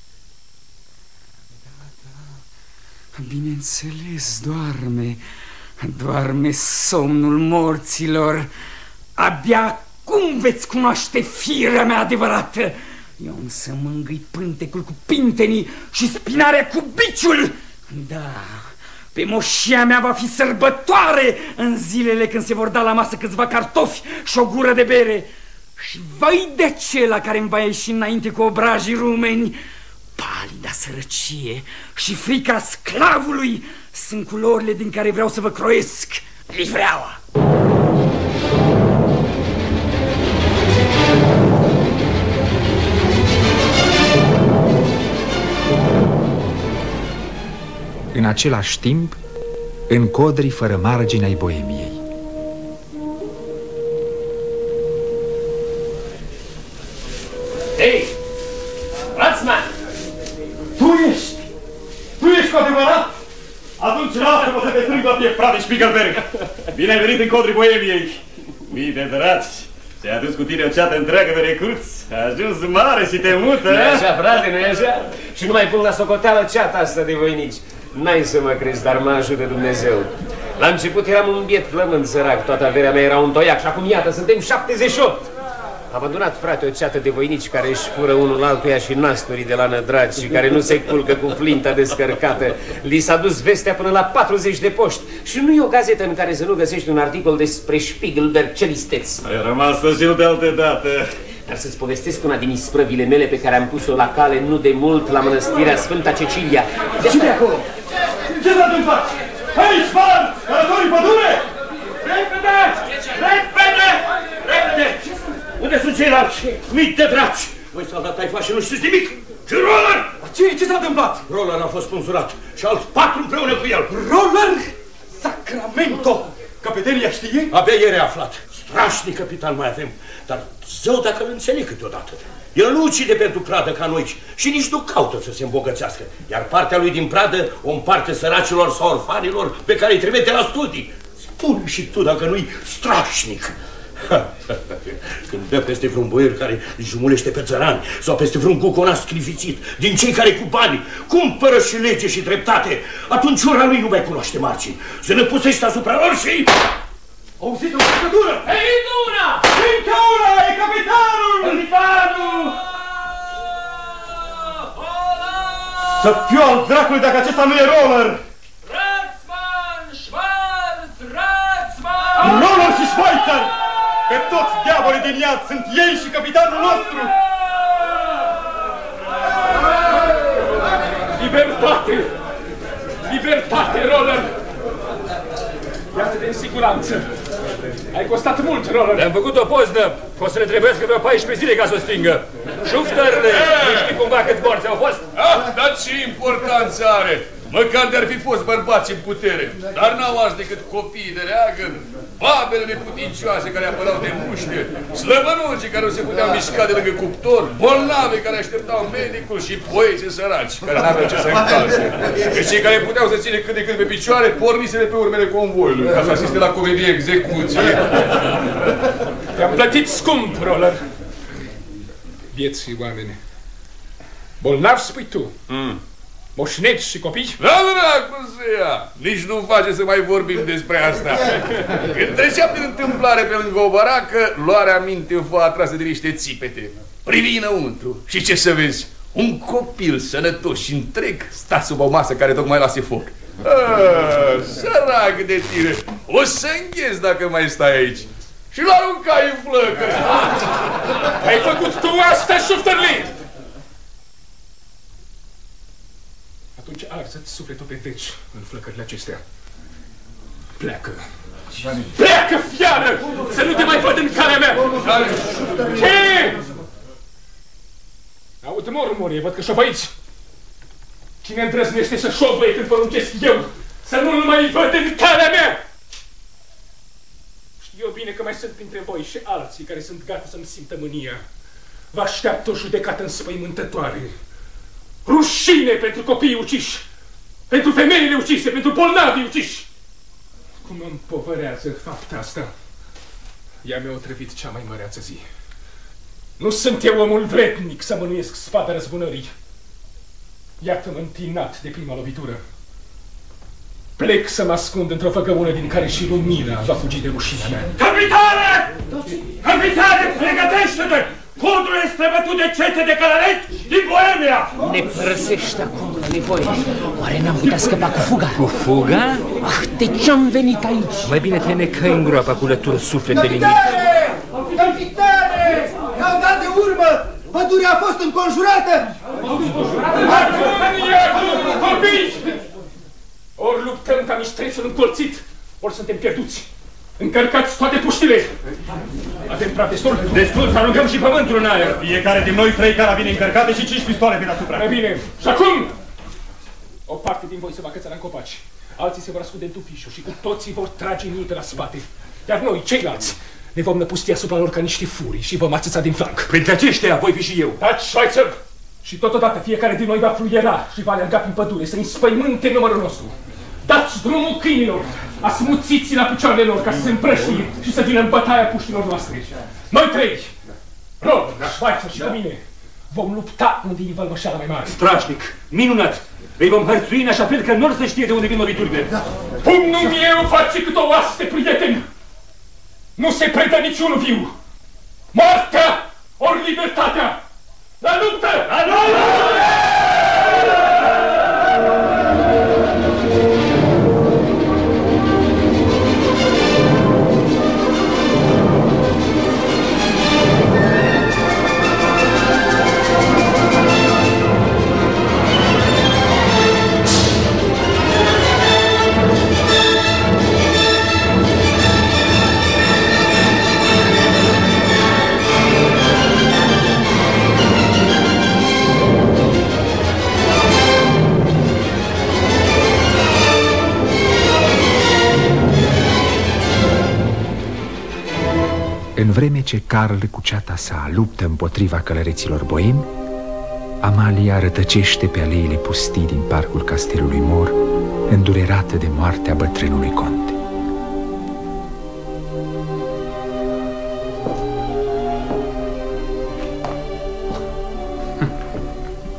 Da, bineînțeles, doarme. Doarme somnul morților. Abia acum veți cunoaște firea mea adevărată. Eu însă mângâi pântecul cu pintenii și spinarea cu biciul. Da, pe moșia mea va fi sărbătoare în zilele când se vor da la masă câțiva cartofi și o gură de bere. Și vai de acela care îmi va ieși înainte cu obrajii rumeni. Palida sărăcie și frica sclavului sunt culorile din care vreau să vă croiesc livreaua. În același timp, în codrii fără margini ai Boemiei. Hei, Rațman! Tu ești cu adevărat? Atunci lasă-mă să te strâng la piept, frate Spiegelberg. Bine ai venit în codrii Boemiei. Mii de dragi, ți-ai adus cu tine o ceată întreagă de recruți. Ai ajuns mare și te mută. Nu-i așa, frate, nu-i așa? Și nu mai pun la socoteală ceata asta de voinici. N-ai să mă crezi, dar mă ajută Dumnezeu. La început eram un biet plământ sărac, toată averea mea era un toiac și acum iată, suntem 78. Am adunat, frate, o ceată de voinici care își fură unul altuia și nasturii de la nădragi și care nu se culcă cu flinta descărcată. Li s-a dus vestea până la 40 de poști și nu e o gazetă în care să nu găsești un articol despre Spiegelberg cel isteț. Ai rămas tăjiu de altă dată. Dar să-ți povestesc una din isprăvile mele pe care am pus-o la cale nu de mult la mănăstirea Sfânta Cecilia. Ce-i acolo? Ce s-a întâmplat? Hei, Span! Călătorii pădure! Repede! Repede! Repede! Unde sunt ceilalți? Mii de draci! Voi soldat ai faci și nu știți nimic? Și Roller! Ce s-a întâmplat? Roller a fost spânzurat și alți 4 împreună cu el. Roller? Sacramento! Capetenia știe? Abia ieri a aflat. Strașnic capitan mai avem, dar zău dacă îl înțeleg câteodată. El nu ucide pentru pradă ca noi și nici nu caută să se îmbogățească. Iar partea lui din pradă o împarte săracilor sau orfanilor pe care îi trimite la studii. Spune și tu dacă nu-i strașnic. Când dă peste vreun boier care jumulește pe țărani sau peste vreun cuconaș scrivițit din cei care cu bani cumpără și lege și dreptate, atunci ora lui nu mai cunoaște margini. Se năpusește asupra lor și... Auziți o păcătură! Ei, una! Încă una! E capitanul! Capitanul! Să fiu al dracului dacă acesta nu e Roller! Ratzman! Schwarz! Ratzman! Roller și Schweitzer! Pe toți diavolii din iad sunt ei și capitanul nostru! Libertate! Libertate, Roller! Iată-te în siguranță! Ai costat mult, Roller! Le-am făcut o poznă! O să ne trebuiască vreo 14 zile ca să o stingă! Șuftărle! Nu știi cumva câți morți au fost? Dar ce importanță are? Măcar de-ar fi fost bărbați în putere, dar n-au azi decât copiii de leagăn, babele neputincioase care apărau de muște, slăbănogii care nu se puteau mișca de lângă cuptor, bolnavi care așteptau medicul și poeții săraci care n-aveau ce să încalce. Pe cei care puteau să ține cât de cât pe picioare, porniseră pe urmele convoiului, ca să asiste la comedie execuție. Te-am plătit scump, Roller. Vieții oameni. Bolnav spui tu. Moșneci și copii? Da, cum să ia? Nici nu face să mai vorbim despre asta. Când treceam din întâmplare pe lângă o baracă, luarea minte o atrasă de niște țipete. Privi înăuntru și ce să vezi? Un copil sănătos și întreg sta sub o masă care tocmai lase foc. Sărac de tine, o să înghezi dacă mai stai aici. Și l-aruncai în flăcări. Ai făcut tu asta, șuftărli? Atunci arză-ți sufletul pe veci în flăcările acestea. Pleacă! Pleacă, fiară! Să nu te mai văd în calea mea! Ce? Aud murmurie, văd că șovăiți. Cine îndrăznește să șovăie când poruncesc eu să nu-l mai văd în calea mea? Știu eu bine că mai sunt printre voi și alții care sunt gata să-mi simtă mânia. Vă așteaptă o judecată înspăimântătoare. Rușine pentru copiii uciși, pentru femeile ucise, pentru bolnavii uciși. Cum îmi povărează fapta asta? Ea mi-a otrăvit cea mai măreață zi. Nu sunt eu omul vrednic să mânuiesc spada răzbunării. Iată-mă întinat de prima lovitură. Plec să mă ascund într-o făgăună din care și lumina va fugi de rușinea mea. Capitane! Capitane, pregătește-te! Codrul este străbătut de cete de călăreți din Boemia! Ne părăsește acum la nevoie. Oare n-am putea scăpa cu fuga? Cu fuga? Ah, de ce-am venit aici? Mai bine te necăi în groapa cu lături suflet de nimic. Capitane! I-au dat de urmă! Pădurea a fost înconjurată! Copii! Ori luptăm ca mistrețul încolțit, ori suntem pierduți. Încărcați toate puștile! Avem praf destul? Destul să aruncăm și pământul în aer. Fiecare din noi 3 carabine încărcate și 5 pistoale pe deasupra. Mai bine. Și acum? O parte din voi se va cățăra în copaci. Alții se vor ascunde în tufișuri și cu toții vor trage în ei pe la spate. Iar noi, ceilalți, ne vom năpusti asupra lor ca niște furii și vom ațăța din flanc. Printre aceștia voi fi și eu. Taci, Schweitzer! Și totodată fiecare din noi va fluiera și va alerga prin pădure să înspăimânte numărul nostru. Dați drumul câinilor, asmuțiți la picioarele lor ca să se împrăștie și să vină în bătaia puștilor noastre. Noi 3, Rob, Schweitzer și cu mine, vom lupta unde e vălmășeala mai mare. Strașnic, minunat! Îi vom hărțui în așa fel că nu or să știe de unde vin loviturile. Pumnul meu face cât o oaste, prieteni! Nu se predă niciunul viu! Moartea ori libertatea! La luptă! La luptă! În vreme ce Carl cu ceata sa luptă împotriva călăreților boemi, Amalia rătăcește pe aleile pustii din parcul castelului Mor, îndurerată de moartea bătrânului conte.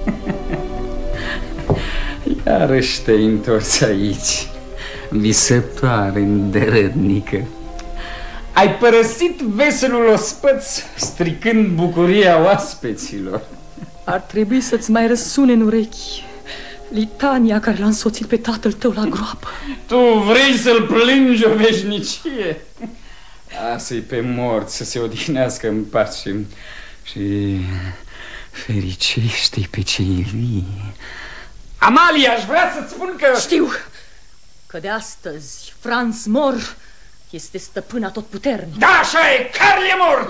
Iarăși te-ai întors aici, visătoare îndărătnică. Ai părăsit veselul ospăț, stricând bucuria oaspeților. Ar trebui să-ți mai răsune în urechi litania care l-a însoțit pe tatăl tău la groapă. Tu vrei să-l plângi o veșnicie? Lasă-i pe morți să se odihnească în pace și fericește-i pe cei vii. Amalia, aș vrea să-ți spun că... Știu că de astăzi Franz Mor este stăpân atotputernic. Da, așa e, Carl e mort!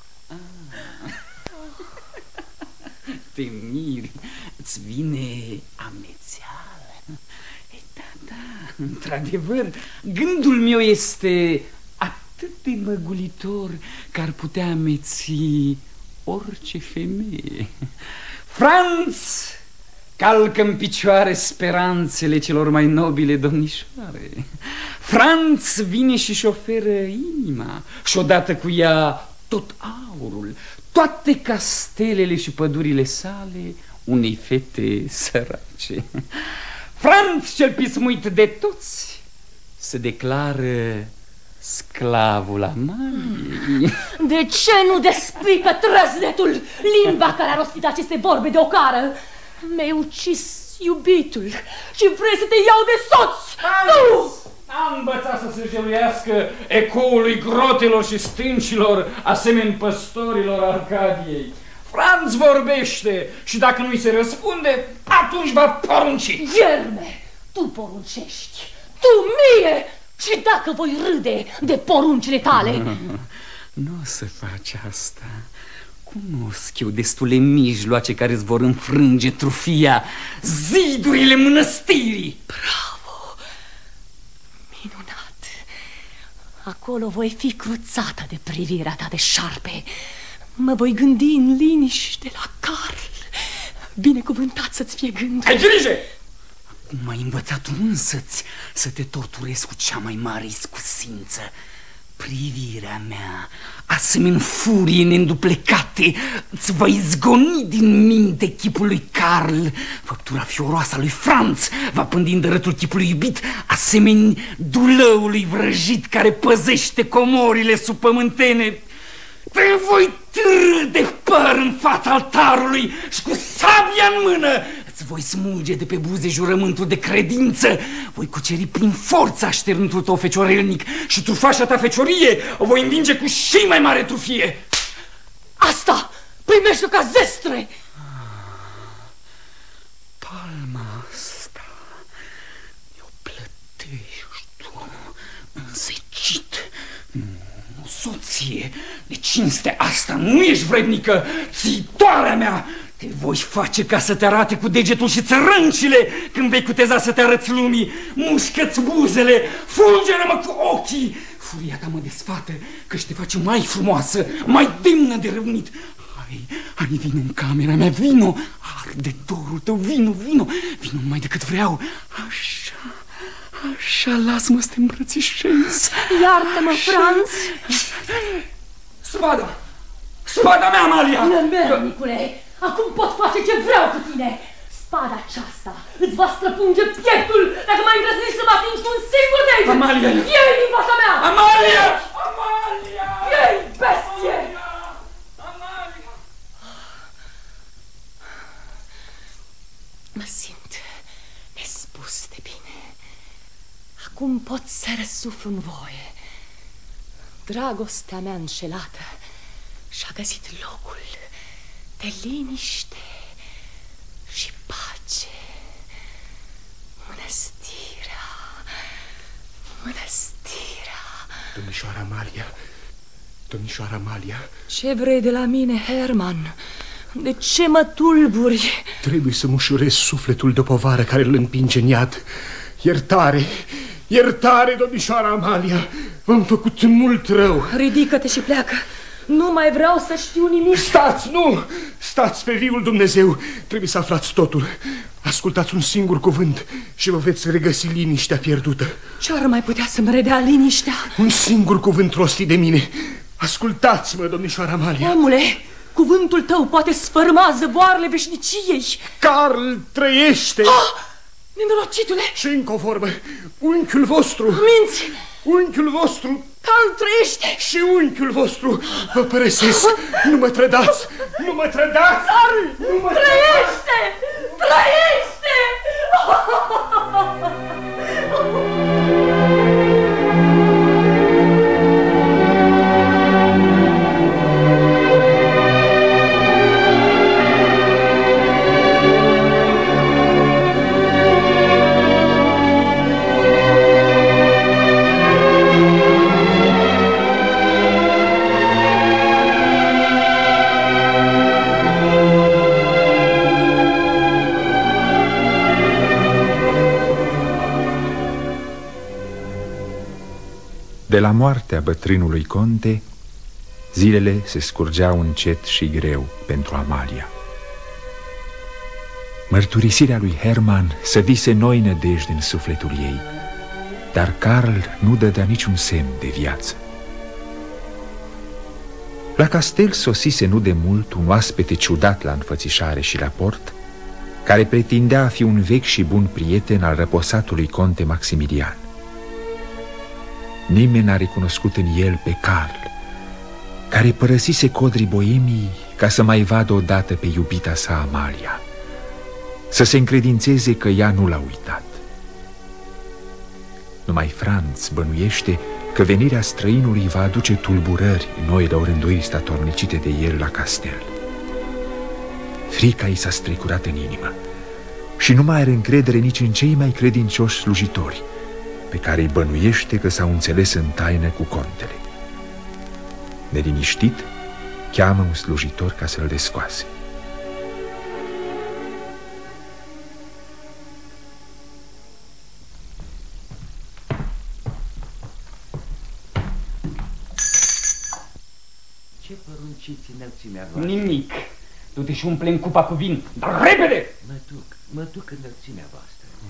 Te miri, îți vine amețeală. Da, într-adevăr, gândul meu este atât de măgulitor că ar putea ameți orice femeie. Franz calcă în picioare speranțele celor mai nobile domnișoare. Franz vine și-și oferă inima și odată cu ea tot aurul, toate castelele și pădurile sale unei fete sărace. Franz, cel pismuit de toți, se declară sclavul Amaliei. De ce nu despică trăznetul limba care a rostit aceste vorbe de ocară? Mi-ai ucis iubitul și vrei să te iau de soț! Nu! Am învățat să se jeuiască ecoului grotelor și stâncilor, asemeni păstorilor Arcadiei. Franz vorbește și dacă nu-i se răspunde, atunci va porunci. Ierme, tu poruncești, tu mie, și dacă voi râde de poruncile tale. Nu o să faci asta. Cunosc eu destule mijloace care îți vor înfrânge trufia, zidurile mănăstirii. Bravo! Minunat! Acolo voi fi cruțată de privirea ta de șarpe. Mă voi gândi în liniște la Carl. Binecuvântat să-ți fie gândul. Ai grijă! Acum m-ai învățat însăți să te torturezi cu cea mai mare iscusință. Privirea mea, asemenea furie neînduplecate, îți va izgoni din minte chipul lui Carl. Făptura fioroasă a lui Franz va pândi în dărătul chipului iubit, asemenea dulăului vrăjit care păzește comorile subpământene. Te voi târâ de păr în fața altarului și cu sabia în mână îți voi smulge de pe buze jurământul de credință. Voi cuceri prin forță așternătul tău feciorelnic și trufașa ta feciorie o voi învinge cu și mai mare trufie. Asta primește ca zestre. Palma asta o plătești tu însecit. Soție, de cinste asta nu ești vrednică, țitoarea mea. Te voi face ca să te arate cu degetul și țărâncile când vei cuteza să te arăți lumii. Mușcă-ți buzele, fulgeră-mă cu ochii. Furia ta mă desfată că-și te face mai frumoasă, mai demnă de răvnit. Hai, vino în camera mea, vino, arde dorul tău, vino mai decât vreau. Așa, las-mă să te îmbrățișez. Iartă-mă, Franz. Spada mea, Amalia! Nămernicule, acum pot face ce vreau cu tine. Spada aceasta îți va străpunge pieptul dacă mai îndrăznești să mă atingi cu un singur deget. Amalia! Iei din fața mea! Amalia! Iei, bestie! Mă simt nespus de bine. Acum pot să răsuflu în voie. Dragostea mea înșelată și-a găsit locul de liniște și pace. Mănăstirea. Domnișoara Amalia. Ce vrei de la mine, Herman? De ce mă tulburi? Trebuie să-mi ușurez sufletul de o povară care îl împinge în iad. Iertare, domnișoara Amalia. V-am făcut mult rău. Ridică-te și pleacă. Nu mai vreau să știu nimic. Stați pe viul Dumnezeu. Trebuie să aflați totul. Ascultați un singur cuvânt și vă veți regăsi liniștea pierdută. Ce-ar mai putea să-mi redea liniștea? Un singur cuvânt rostit de mine. Ascultați-mă, domnișoara Amalia. Omule, Cuvântul tău poate sfărâma zăvoarele veșniciei. Carl trăiește! Nenorocitule! Și încă o vorbă. Unchiul vostru... Minți! Unchiul vostru... Carl trăiește! Și unchiul vostru... Vă părăsesc! Nu mă trădați! Nu mă trădați! Carl! Nu mă trăiește! Trăiește! De la moartea bătrânului conte, zilele se scurgeau încet și greu pentru Amalia. Mărturisirea lui Hermann sădise noi nădejde în sufletul ei, dar Carl nu dădea niciun semn de viață. La castel sosise nu de mult un oaspete ciudat la înfățișare și la port, care pretindea a fi un vechi și bun prieten al răposatului conte Maximilian. Nimeni n-a recunoscut în el pe Carl, care părăsise codrii Boemii ca să mai vadă odată pe iubita sa Amalia, să se încredințeze că ea nu l-a uitat. Numai Franz bănuiește că venirea străinului va aduce tulburări noilor rânduiri statornicite de el la castel. Frica i s-a strecurat în inimă și nu mai are încredere nici în cei mai credincioși slujitori, pe care îi bănuiește că s-au înțeles în taină cu contele. Neliniștit, cheamă un slujitor ca să-l descoase. Ce porunciți înălțimea voastră? Nimic. Du-te și umple în cupa cu vin, dar repede! Mă duc înălțimea voastră.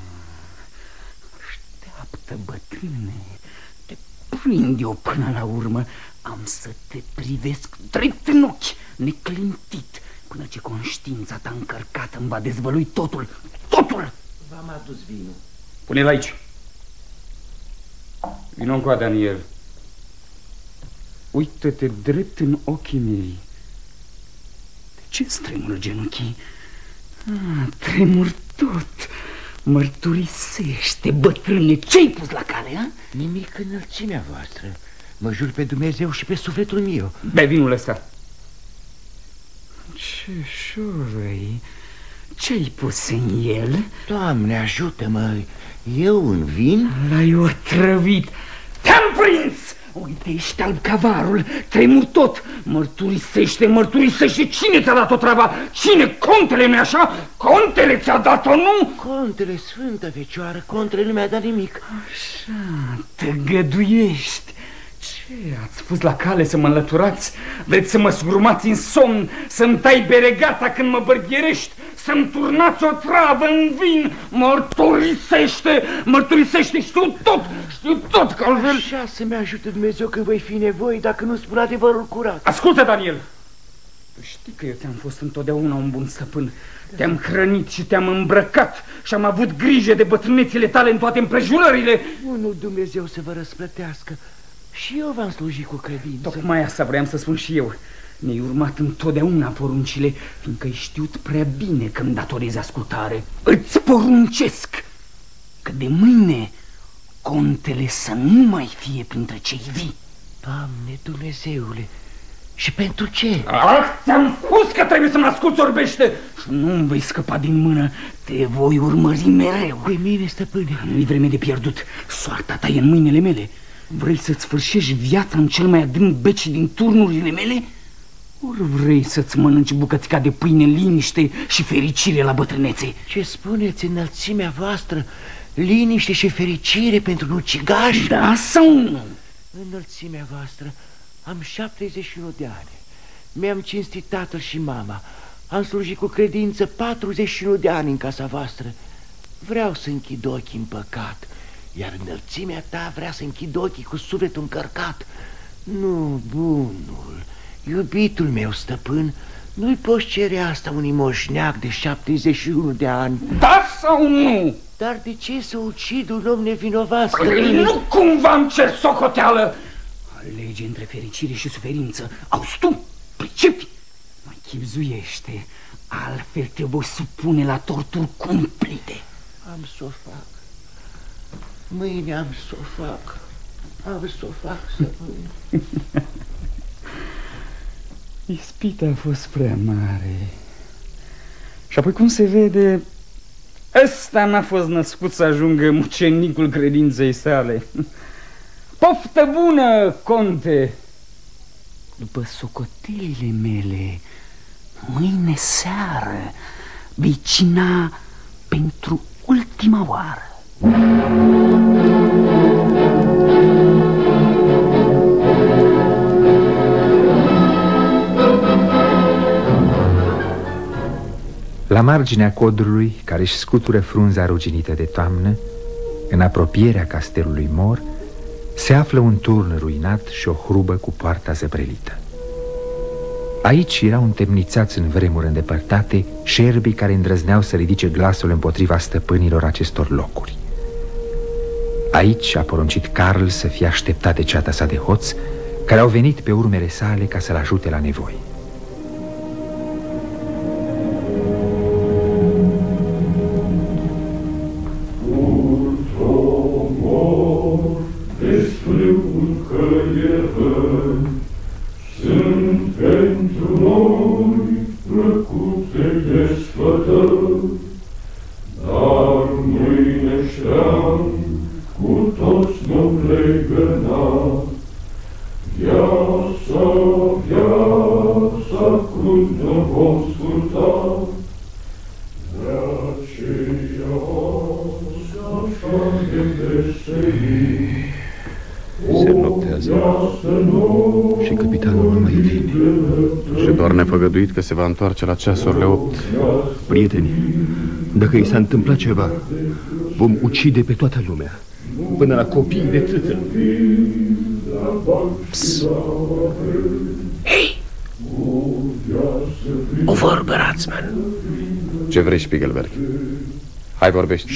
Așteaptă, bătrâne, te prind eu până la urmă. Am să te privesc drept în ochi, neclintit, până ce conștiința ta încărcată îmi va dezvălui totul, totul! V-am adus vinul. Pune-l aici. Vino încoa, Daniel. Uită-te drept în ochii mei. De ce stremur genunchii? Tremur tot. Mărturisește, bătrâne, ce-ai pus la cale, a? Nimic, înălțimea voastră. Mă jur pe Dumnezeu și pe sufletul meu. Bea vinul ăsta. Ce șurăi? Ce-ai pus în el? Doamne, ajută-mă. Eu în vin? L-ai otrăvit. Te-am prins! Uite, ești alb ca varul, tremur tot. Mărturisește, mărturisește. Cine ți-a dat o treaba? Cine? Contele, nu-i așa? Contele ți-a dat-o, nu? Contele, Sfântă Fecioară, contele nu mi-a dat nimic. Așa, tăgăduiești. Ce ați pus la cale să mă înlăturați? Vreți să mă zgrumați în somn, să-mi tai beregata când mă bărbierești, să-mi turnați o travă în vin? Mărturisește, mărturisește, știu tot că altfel... Așa să-mi ajute Dumnezeu că voi fi nevoie dacă nu spun adevărul curat. Ascultă, Daniel, tu știi că eu ți-am fost întotdeauna un bun stăpân. Te-am hrănit și te-am îmbrăcat și am avut grijă de bătrânețile tale în toate împrejurările. Bunul Dumnezeu să vă răsplătească. Și eu v-am slujit cu credință. Tocmai asta vreau să spun și eu. Mi-ai urmat întotdeauna poruncile, fiindcă ai știut prea bine că îmi datorezi ascultare. Îți poruncesc că de mâine contele să nu mai fie printre cei vii. Doamne Dumnezeule, și pentru ce? Ți-am spus că trebuie să-mi asculți, orbește, și nu-mi vei scăpa din mână. Te voi urmări mereu. De mine, stăpâne? Nu-i vreme de pierdut. Soarta ta e în mâinile mele. Vrei să-ți sfârșești viața în cel mai adânc beci din turnurile mele? Ori vrei să-ți mănânci bucățica de pâine, liniște și fericire la bătrânețe? Ce spuneți, înălțimea voastră? Liniște și fericire pentru ucigași? Da sau nu? Înălțimea voastră, am 71 de ani. Mi-am cinstit tatăl și mama. Am slujit cu credință 41 de ani în casa voastră. Vreau să închid ochii în păcat, iar înălțimea ta vrea să închid ochii cu sufletul încărcat. Nu, bunul, Iubitul meu, stăpân, nu-i poți cere asta unui moșneac de 71 de ani. Da sau nu? Dar de ce să ucid un om nevinovat? Nu cumva îmi cer socoteală. Alege între fericire și suferință. Auzi tu, pricepi? Mai chibzuiește, altfel te voi supune la torturi cumplite. Am să o fac. Mâine am să o fac. Am să o fac, stăpân. Ispita a fost prea mare. Și apoi, cum se vede, ăsta n-a fost născut să ajungă mucenicul credinței sale. Poftă bună, conte! După socotelile mele, mâine seară vei cina pentru ultima oară. La marginea codrului, care își scutură frunza ruginită de toamnă, în apropierea castelului Mor, se află un turn ruinat și o hrubă cu poarta zăbrelită. Aici erau întemnițați în vremuri îndepărtate șerbii care îndrăzneau să ridice glasul împotriva stăpânilor acestor locuri. Aici a poruncit Carl să fie așteptat de ceata sa de hoți, care au venit pe urmele sale ca să-l ajute la nevoi. Se noptează și capitanul nu mai vine. Și doar ne-a făgăduit că se va întoarce la ceasurile 8. Prieteni, dacă i s-a întâmplat ceva, vom ucide pe toată lumea, până la copiii de țâță. Psst. Hei! O vorbă, Rațman. Ce vrei, Spiegelberg? Hai, vorbești.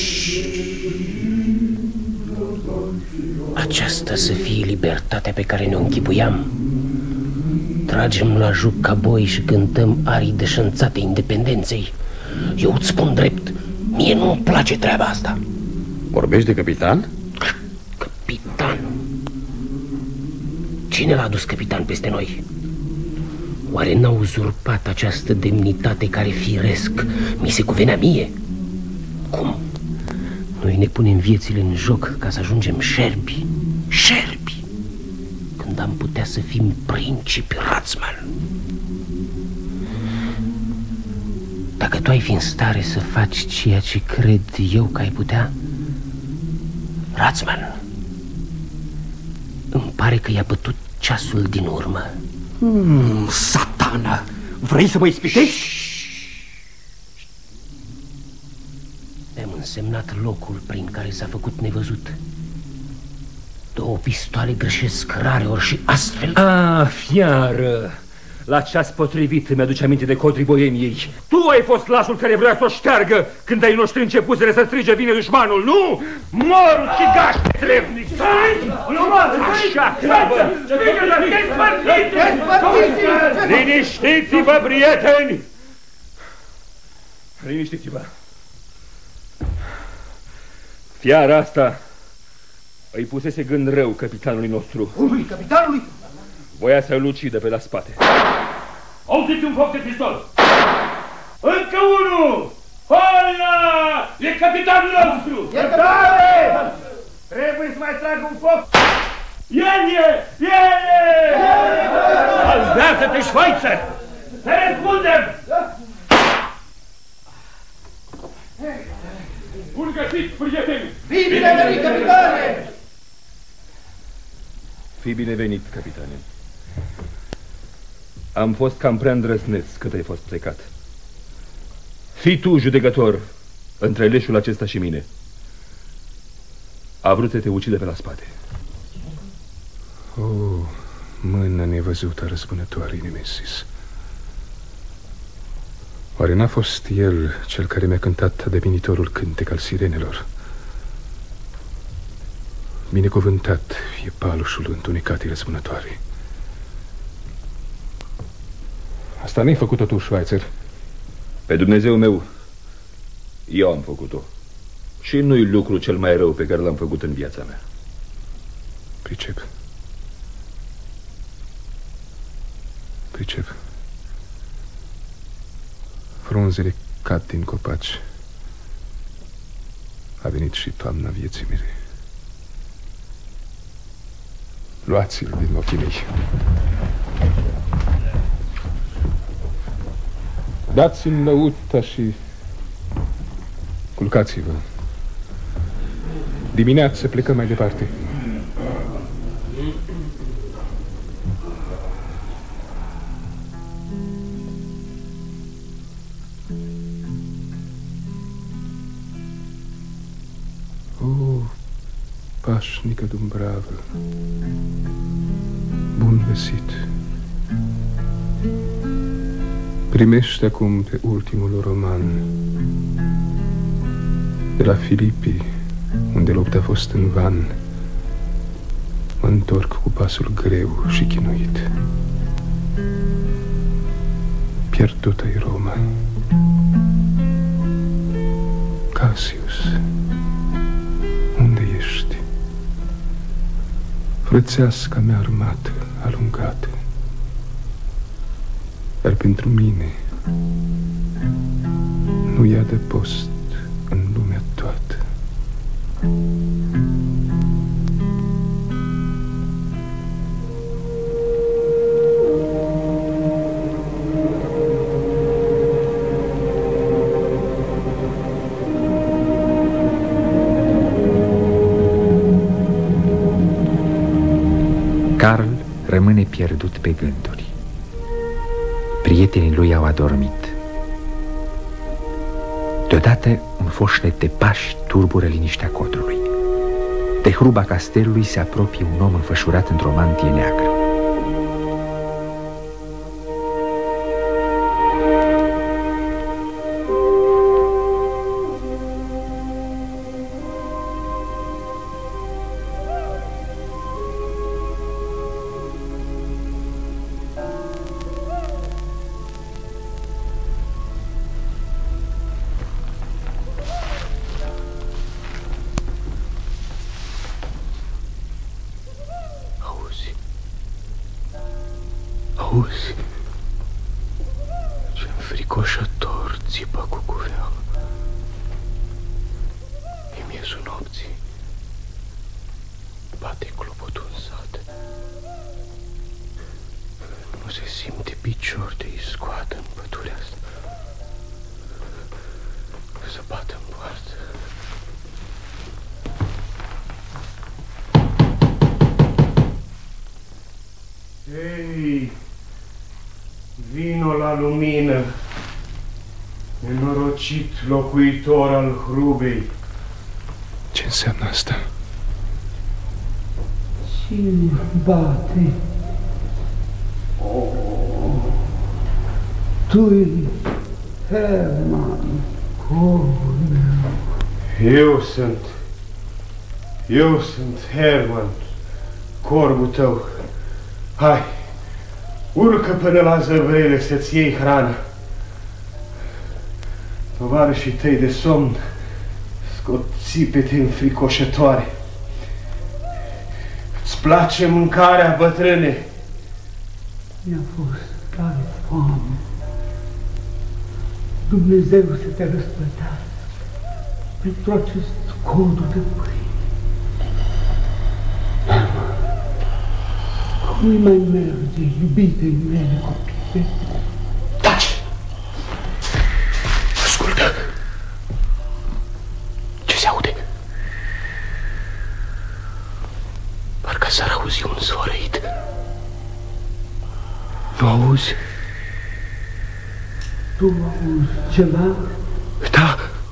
Aceasta să fie libertatea pe care ne-o închipuiam. Tragem la juc ca boi și cântăm arii deșănțate independenței. Eu îți spun drept, mie nu-mi place treaba asta. Vorbești de capitan? Capitan? Cine l-a adus capitan peste noi? Oare n-a uzurpat această demnitate care firesc mi se cuvenea mie? Cum? Noi ne punem viețile în joc ca să ajungem șerpi. Șerpi! Când am putea să fim principi, Rațman. Dacă tu ai fi în stare să faci ceea ce cred eu că ai putea, Rațman, îmi pare că i-a bătut ceasul din urmă. Satana! Vrei să mă ispitești? Am însemnat locul prin care s-a făcut nevăzut. 2 pistoale greșesc rareori și astfel... Ah, fiară! La ceas potrivit mi-aduce aminte de codrii Boemiei. Tu ai fost lașul care vrea să o șteargă când ai noștri începuseră să strige vine dușmanul, nu? Mor și gaște, trevnic! Așa, clavă! Liniștiți-vă, prieteni! Liniștiți-vă! Fiara asta îi pusese gând rău capitanului nostru. Cui, capitanului? Voia să-l ucidă pe la spate. Auziți un foc de pistol! Încă unul! Hola! E capitanul nostru! Iertare! Trebuie să mai trag un foc! El e! El e! Albează-te, Schweitzer! Să răspundem! Bun găsit, prieteni! Fii binevenit, capitane! Fii binevenit, capitane. Am fost cam prea îndrăzneț cât ai fost plecat. Fii tu judecător între leșul acesta și mine. A vrut să te ucide pe la spate. Mâna nevăzută a răzbunătoarei Nemesis. Oare n-a fost el cel care mi-a cântat adevinitorul cântec al sirenelor? Binecuvântat fie palușul întunecatei răzbunătoare. Asta n-ai făcut-o tu, Schweitzer? Pe Dumnezeu meu, eu am făcut-o. Și nu-i lucru cel mai rău pe care l-am făcut în viața mea. Pricep. Pricep. Frunzele cad din copaci. A venit și toamna vieții mele. Luați-l din ochii mei. Dați-mi lăuta și culcați-vă. Dimineață plecăm mai departe. Pașnică Dumbravă, bun găsit. Primește acum pe ultimul roman de la Filipii, unde lupta a fost în van. Mă întorc cu pasul greu și chinuit. Pierdută-i Roma. Cassius, unde ești? Frățeasca mea armată, alungată. Dar pentru mine nu i-a de post în lumea toată. Carl rămâne pierdut pe gânduri. Prietenii lui au adormit. Deodată un foșnet de pași turbură liniștea codrului. De hruba castelului se apropie un om înfășurat într-o mantie neagră. Auzi, ce înfricoșător țipă cucuveaua. E miezul nopții. Bate clopotul în sat. Nu se simte picior de iscoată în pădurea asta. Să bată în poartă. Ei, vino la lumină, nenorocit locuitor al hrubei. Ce înseamnă asta? Cine bate? Oh, tu-i Herman, corul meu. Eu sunt Herman, corbul tău. Hai, urcă până la zăvrele să-ți iei hrana. Tovarășii tăi de somn scot țipete înfricoșătoare. Îți place mâncarea, bătrâne? Mi-a fost tare foame. Dumnezeu să te răsplătească pentru acest codru de pâine. Cui mai merge, iubitei mele copile? Taci! Ascultă! Ce se aude? Parcă s-ar auzi un zvorăit. Nu auzi? Tu auzi ceva? Da.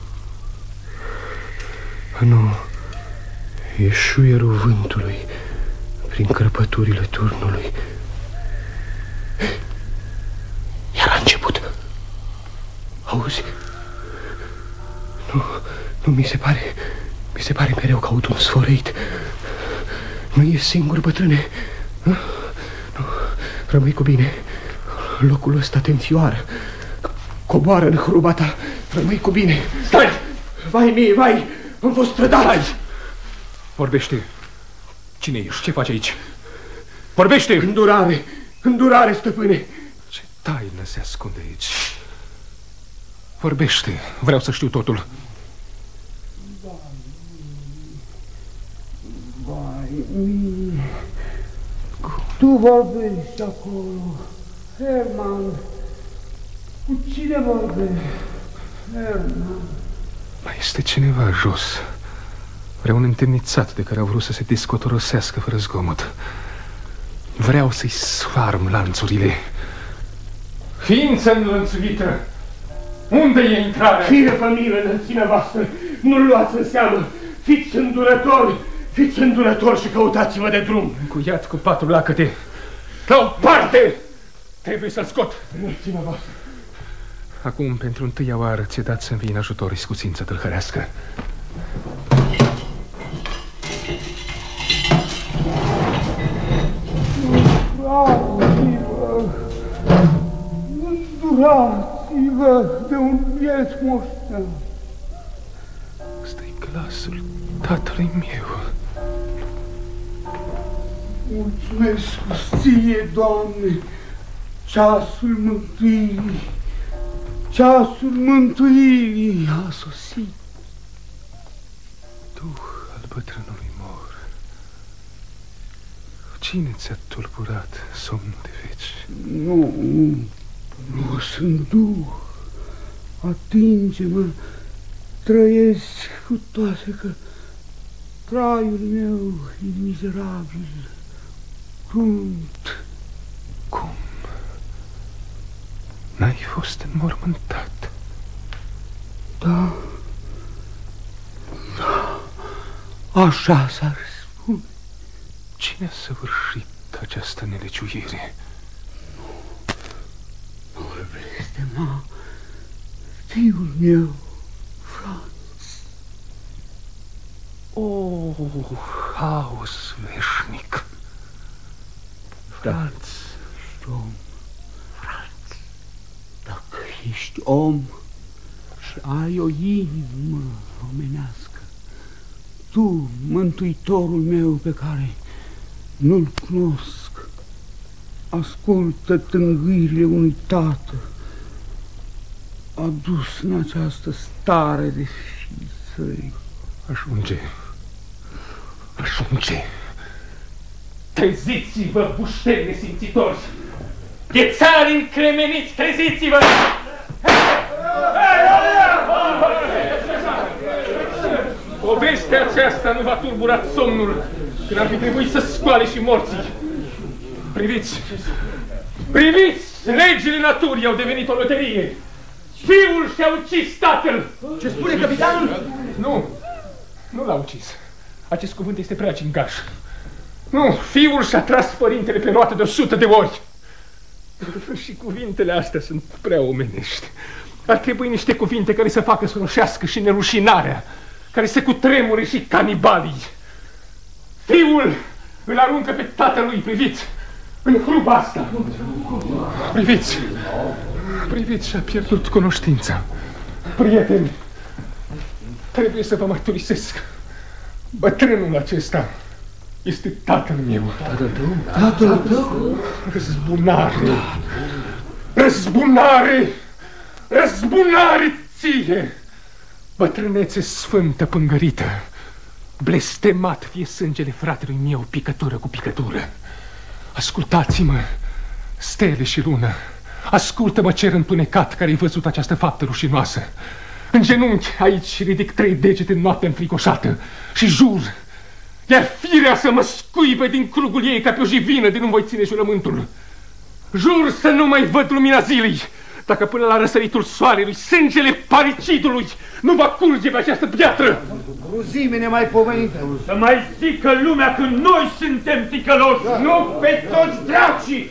Nu, e șuierul vântului prin crăpăturile turnului Iar a început. Auzi? Nu, mi se pare mereu că aud un sfărăit. Nu e singur, bătrâne. Nu, rămâi cu bine. Locul ăsta te înfioară. Coboară în hruba ta. Rămâi cu bine. Stai! Vai mie, vai! Am fost trădat! Stai! Vorbește. Cine ești? Ce faci aici? Vorbește! Îndurare, stăpâne! Ce taină se ascunde aici? Vorbește. Vreau să știu totul. Vai mie! Tu vorbești acolo, Herman. Cu cine vorbești, Herman? Mai este cineva jos. Vreau un întemnițat de care au vrut să se descotorosească fără zgomot. Vreau să-i sfarm lanțurile. Ființă înlănțuită, unde e intrarea? Fie familie înălțimea voastră, nu-l luați în seamă. Fiți îndurători și căutați-vă de drum. Încuiat cu 4 lacăte. La o parte! Trebuie să-l scot. Înălțimea voastră. Acum, pentru întâia oară, ți-e dat să-mi vii în ajutor iscusință tâlhărească. Îndurați-vă de un biet moștean. Ăsta-i glasul tatălui meu. Mulțumesc ție, Doamne, ceasul mântuirii a sosit. Duh al bătrânului mor, cine ți-a tulburat somnul de veci? Nu sunt duh. Atinge-mă, trăiesc cu toate că traiul meu e mizerabil, crunt. Cum? N-ai fost înmormântat? Da, așa s-ar spune. Cine a săvârșit această nelegiuire? Nu îl blestema fiul meu, Franz. Haos veșnic. Franz. Ești om, Franz. Dacă ești om și ai o inimă omenească, tu, mântuitorul meu pe care nu-l cunosc, ascultă tângâirile unui tată adus în această stare de fii săi. Ajunge. Treziți-vă, bușteni nesimțitori! De țari încremeniți, treziți-vă! Povestea aceasta nu v-a turburat somnul când ar fi trebuit să scoale și morții. Priviți! Legile naturii au devenit o loterie. Fiul și-a ucis tatăl. Ce spune capitanul? Nu l-a ucis. Acest cuvânt este prea cingaș. Nu, fiul și-a tras părintele pe roată de 100 de ori. Și cuvintele astea sunt prea omenești. Ar trebui niște cuvinte care să facă să roșească și nerușinarea, care să cutremure și canibalii. Fiul îl aruncă pe tatălui, priviți, în hruba asta. Priviți, și-a pierdut cunoștința. Prieteni, trebuie să vă mărturisesc. Bătrânul acesta este tatăl meu. Tatăl tău? Răzbunare ție! Bătrânețe sfântă pângărită, blestemat fie sângele fratelui meu, picătură cu picătură. Ascultați-mă, stele și lună, ascultă-mă, cer întunecat care-ai văzut această faptă rușinoasă. În genunchi aici ridic 3 degete în noapte înfricoșată și jur, iar firea să mă scuipe din crugul ei ca pe o jivină de nu voi ține jurământul. Jur să nu mai văd lumina zilei, dacă până la răsăritul soarelui sângele paricidului nu va curge pe această piatră. Cruzime nemaipomenită. Să mai zică lumea că noi suntem ticăloși, nu pe toți dracii.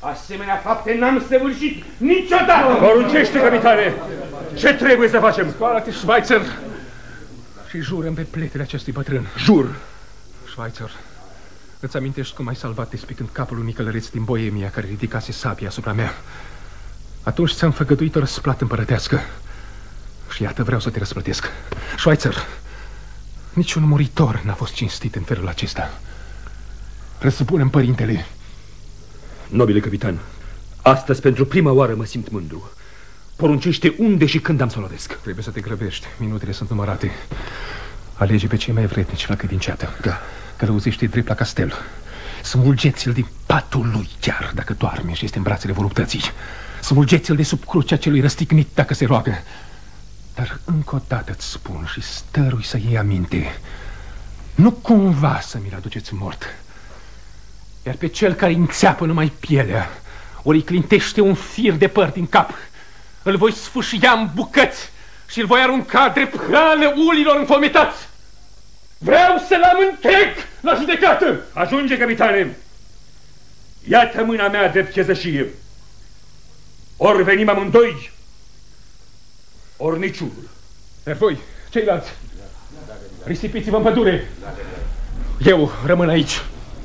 Asemenea fapte n-am săvârșit niciodată! Poruncește, capitane! Ce trebuie să facem? Scoală-te, Schweitzer, și jură-mi pe pletele acestui bătrân. Jur! Schweitzer, îți amintești cum ai salvat despicând capul unui călăreț din Boemia care ridicase sabia asupra mea? Atunci ți-am făgăduit o răsplată împărătească. Și iată, vreau să te răsplătesc. Schweitzer, niciun muritor n-a fost cinstit în felul acesta. Răsupune-mi părintele. Nobile capitan, astăzi pentru prima oară mă simt mândru. Poruncește unde și când am să o lovesc. Trebuie să te grăbești, minutele sunt numărate. Alege pe cei mai vrednici la credinceată. Da. Călăuzește drept la castel. Smulgeți-l din patul lui chiar dacă doarme și este în brațele voluptății. Smulgeți-l de sub crucea celui răstignit dacă se roagă. Dar încă o dată îți spun și stărui să iei aminte, nu cumva să mi-l aduceți mort. Iar pe cel care înțeapă numai pielea, ori îi clintește un fir de păr din cap, îl voi sfâșia în bucăți și îl voi arunca drept hrană ulilor înfometați. Vreau să-l am întreg la judecată. Ajunge, capitane. Iată mâna mea drept chezășie. Ori venim amândoi, ori niciunul. Iar voi, ceilalți, risipiți-vă în pădure. Eu rămân aici.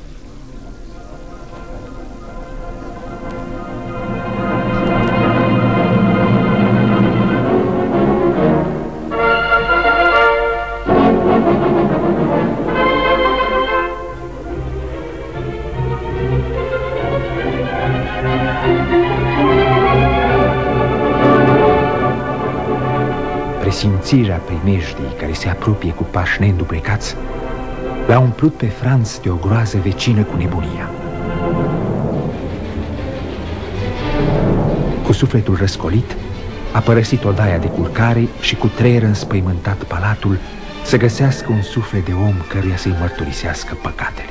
Presimțirea primejdii care se apropie cu pași neînduplecați l-a umplut pe Franz de o groază vecină cu nebunia. Cu sufletul răscolit, a părăsit odaia de culcare și cu treier înspăimântat palatul să găsească un suflet de om căruia să-i mărturisească păcatele.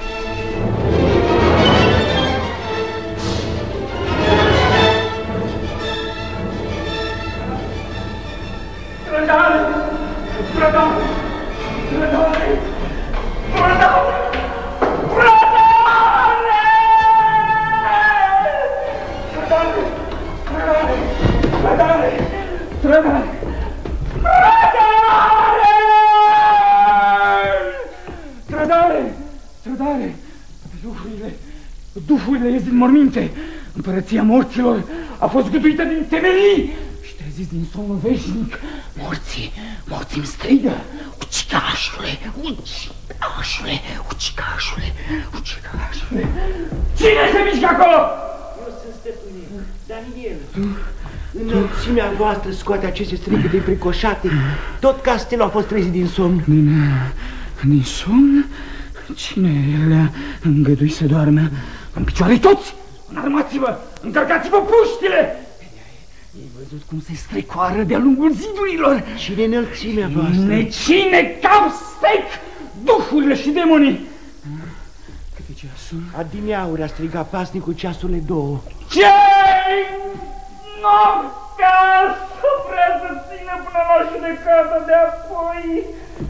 Duhurile ies din morminte. Împărăția morților a fost gâduită din temelii și treziți din somnul veșnic. Morții-mi strigă: ucigașule, ucigașule, ucigașule, ucigașule. Cine se mișcă acolo? Eu sunt stăpânul, Daniel. Înălțimea voastră scoate aceste strigăte înfricoșate. Tot castelul a fost trezit din somn. Din somn? Cine le-a îngăduit să doarmă? În picioare toți! Înarmați-vă! Încărcați-vă puștile! Ai văzut cum se strecoară de-a lungul zidurilor? Cine înălțimea voastră? Cine cap stec! Duhurile și demonii! Câte ceasul? Adineauri a strigat pasnicul ceasurile 2. Ce-i noaptea să vrea să țină până la judecată de apoi?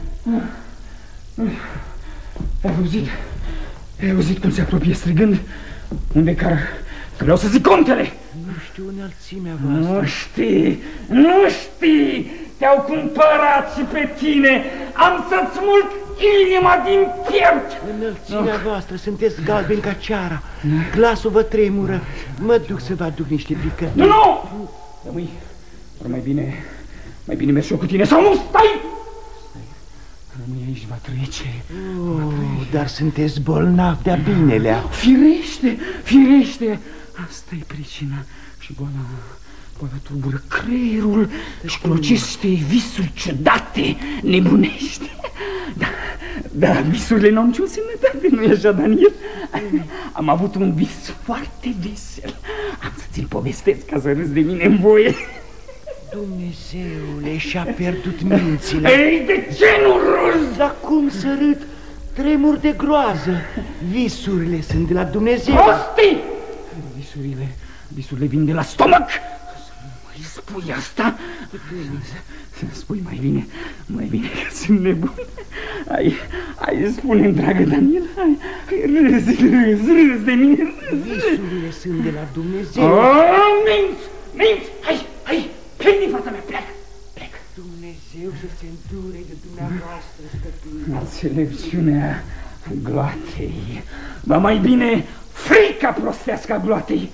Ai auzit cum se apropie strigând? Unde car? Vreau să zic contele! Nu știu înălțimea voastră. Nu știi! Te-au cumpărat și pe tine! Am să-ți smulg inima din piept! Înălțimea voastră, sunteți galbeni ca ceara. Glasul vă tremură. Mă duc să vă aduc niște picări. Nu! Rămâi. Mai bine mergi eu cu tine sau nu? Stai! Rămâi aici, va trece. Dar sunteți bolnavi de-a binelea. Firește. Asta e pricina. Și boala tulbură creierul și clocește visuri ciudate, nebunește. Da, visurile n-au nicio semnătate, nu-i așa, Daniel? Am avut un vis foarte vesel. Am să ți-l povestesc ca să râzi de mine în voie. Dumnezeule, și-a pierdut mințile. Ei, de ce nu râzi? Dar cum să râd? Tremur de groază. Visurile sunt de la Dumnezeu. Prostii! Visurile vin de la stomac. Să nu mai spui asta. Să spui mai bine că sunt nebun. Hai, spune-mi, dragă Daniel, hai, râs de mine, râs. Visurile sunt de la Dumnezeu. Minți, hai, plec din fața mea, plec. Dumnezeu să se îndure de dumneavoastră, stăpâne. Înțelepciunea gloatei, ba mai bine frica prostească a gloatei.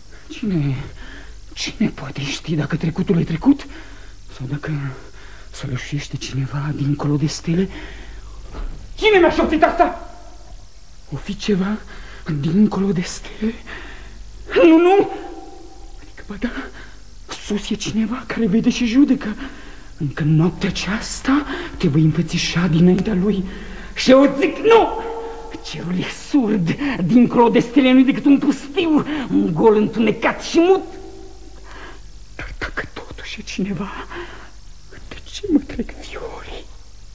Cine poate ști dacă trecutul e trecut? Sau dacă sălășește cineva dincolo de stele? Cine mi-a șoptit asta? O fi ceva dincolo de stele? Nu! Adică, ba da, sus e cineva care vede și judecă. Încă în noaptea aceasta te voi înfățișa dinaintea lui. Și eu zic nu! Cerul e surd, dincolo de stele nu-i decât un pustiu, un gol întunecat și mut. Dar dacă totuși e cineva, de ce mă trec fiorii?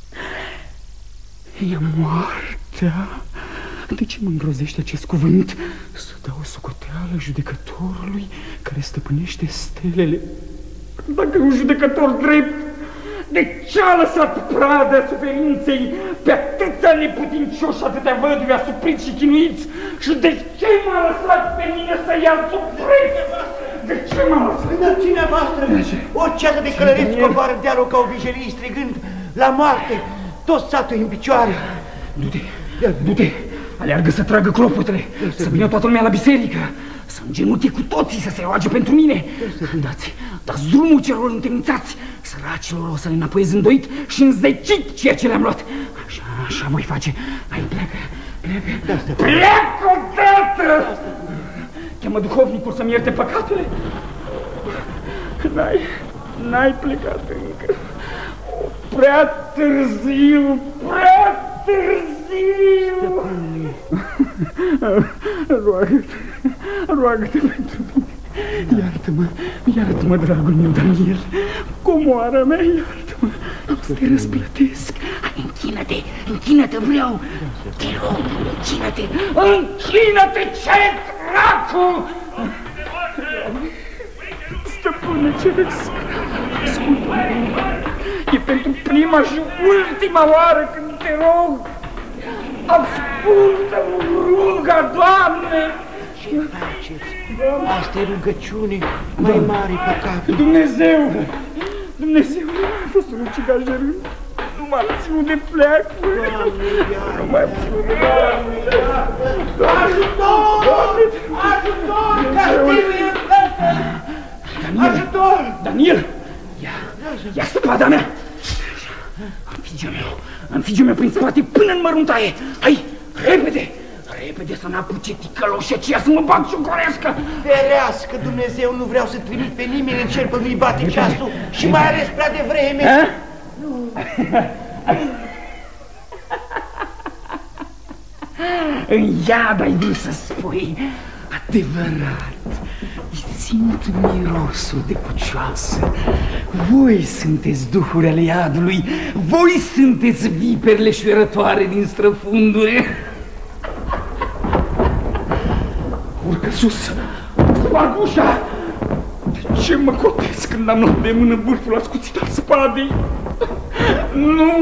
E moartea. De ce mă îngrozește acest cuvânt? Să dau o socoteală judecătorului care stăpânește stelele. Dacă e un judecător drept, de ce a lăsat pradă suferinței pe atâția neputincioși, atâtea văduvi asupriți și chinuiți? Și de ce m-a lăsat pe mine să ia sub preț? De ce m-a lăsat? Înălțimea voastră, o ceasă de călăreți coboară dealul ca o vijelie strigând la moarte. Tot satul e în picioare. Du-te, aleargă să tragă clopotele, să vină toată lumea la biserică, să îngenuche cu toții să se roage pentru mine. Dați drumul celor întemnițați, săracilor o să le înapoiez îndoit și înzecit ceea ce le-am luat. Așa voi face. Hai, pleacă. Pleacă odată! Cheamă duhovnicul să-mi ierte păcatele. N-ai plecat încă. Prea târziu. Roagă-te pentru mine. Iartă-mă, dragul meu, Daniel. Comoara mea, iartă-mă. O să te răsplătesc. Hai, închină-te, vreau. Te rog, închină-te, ce dracu! Stăpâne ceresc, ascultă-mă. E pentru prima și ultima oară când te rog. Ascultă-mă, ruga, Doamne! Ce faceți? Asta e rugăciune, mai mare păcat. Dumnezeu, a fost un ucigaș de rând. Nu m-a ținut de pleac. Nu m-a ținut de pleac. Ajutor! Castilul e în față! Ajutor! Daniel! Ia spada mea! Înfige-o meu prin spate până în măruntaie! Hai, repede! Repede să n-apuce ticăloșii aceia să mă bag ciucorească! Ferească Dumnezeu, nu vreau să trimit pe nimeni în cer până nu-i bate ceasul și mai ales prea devreme! În iad ai vrut să spui, adevărat, simt mirosul de pucioasă. Voi sunteți duhuri ale iadului, voi sunteți viperele șuierătoare din străfunduri. Urcă sus, sparg ușa. De ce mă cotesc când am luat de mână vârful ascuțit al spadei? Nu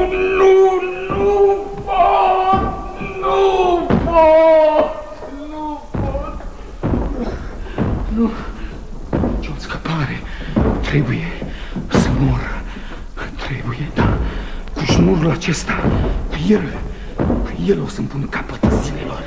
pot! Ce-o scăpare! Trebuie să mor. Da. Cu șnurul acesta, cu el o să-mi pun capăt zilelor.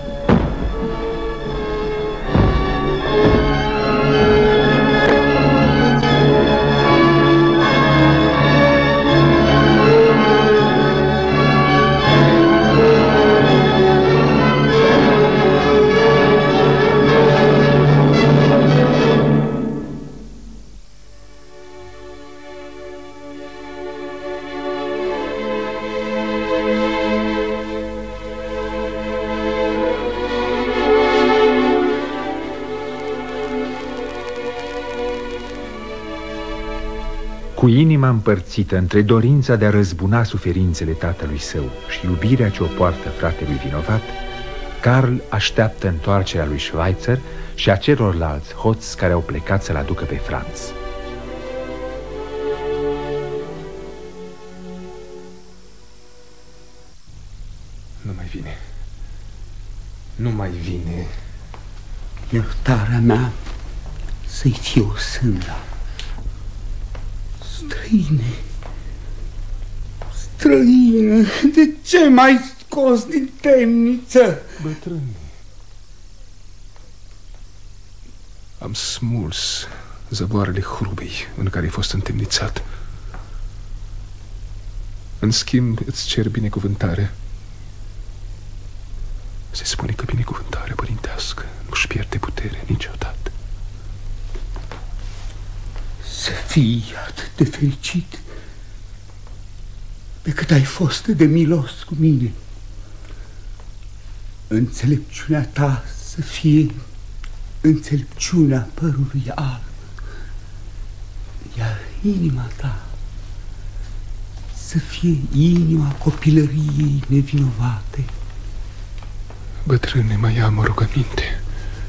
Cu inima împărțită între dorința de a răzbuna suferințele tatălui său și iubirea ce o poartă fratelui vinovat, Carl așteaptă întoarcerea lui Schweitzer și a celorlalți hoți care au plecat să-l aducă pe Franz. mai vine. Nu mai vine. Iertarea mea să-i fie o sânda. Străine, străine, de ce m-ai scos din temniță? Bătrâne, am smuls zăvoarele hrubei în care ai fost întemnițat. În schimb, îți cer binecuvântare. Se spune că binecuvântarea părintească nu-și pierde putere niciodată. Să fii atât de fericit pe cât ai fost de milos cu mine. Înțelepciunea ta să fie înțelepciunea părului alb, iar inima ta să fie inima copilăriei nevinovate. Bătrâne, mai am o rugăminte.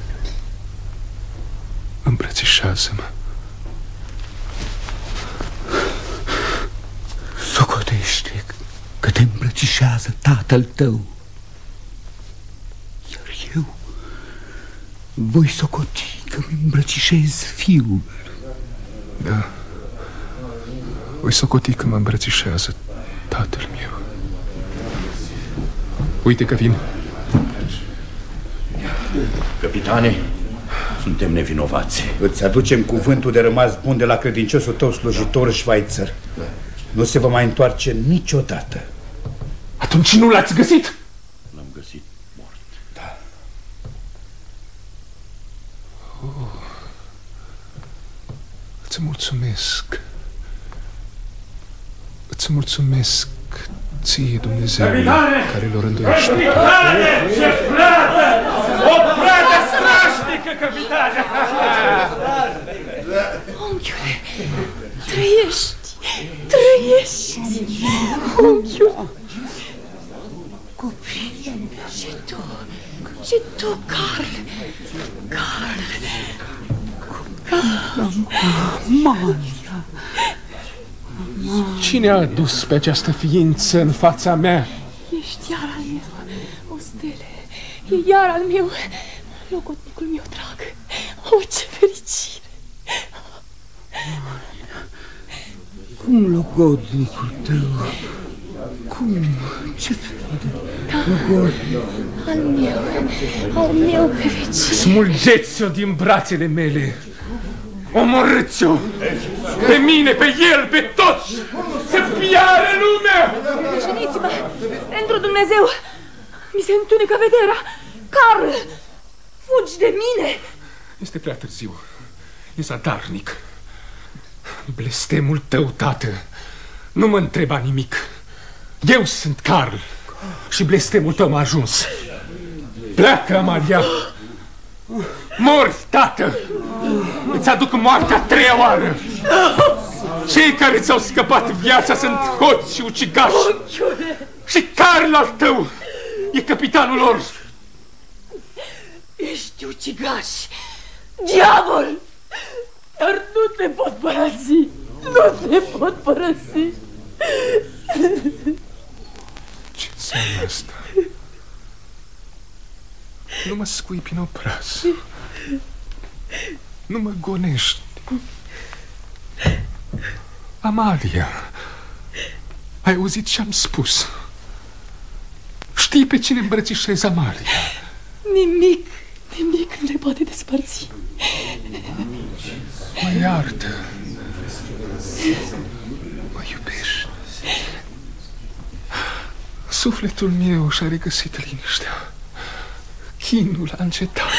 Îmbrățișează-mă. Socotește că te îmbrățișează tatăl tău, iar eu voi socoti că îmi îmbrățișez fiul. Da, voi socoti că mă îmbrățișează tatăl meu. Uite că vin. Capitane, suntem nevinovați. Îți aducem cuvântul de rămas bun de la credinciosul tău slujitor Schweitzer. Nu se va mai întoarce niciodată. Atunci nu l-ați găsit? L-am găsit mort. Da. Îți mulțumesc. Îți mulțumesc ție, Dumnezeu, care l-o rânduiește. Capitane! Ce plată! O plată strașnică, capitane! Unchiule, trăiești! Trăiești! Unchiule! Copii! Și tu, Carl! Carl! Amalia! Cine a adus pe această ființă în fața mea? Ești iar al meu, o stele, e iar al meu, logodnicul meu drag. O, ce fericire! Cum logodnicul tău? Cum? Ce fel de logodnic? Al meu pe vecine. Smulgeți-o din brațele mele! Omorâți-o! Pe mine, pe el, pe toți! Să piară lumea! Răjeniți-mă! Pentru Dumnezeu! Mi se întunecă vederea! Carl! Fugi de mine! Este prea târziu. E zadarnic. Blestemul tău, tată, nu mă întreba nimic. Eu sunt Carl și blestemul tău m-a ajuns. Pleacă, Amalia! Mori, tată! Îți aduc moartea a treia oară! Cei care ți-au scăpat viața sunt hoți și ucigași! Și Carl al tău e capitanul lor! Ești ucigaș! Diavol! Dar nu te pot părăsi! Nu te pot părăsi! Ce înseamnă asta? Nu mă scuipi în obraz. Nu mă gonești. Amalia, ai auzit ce am spus? Știi pe cine îmbrățișezi, Amalia? Nimic nu ne poate despărți. Mă iartă. Mă iubești. Sufletul meu și-a regăsit liniștea. Chinul a încetat.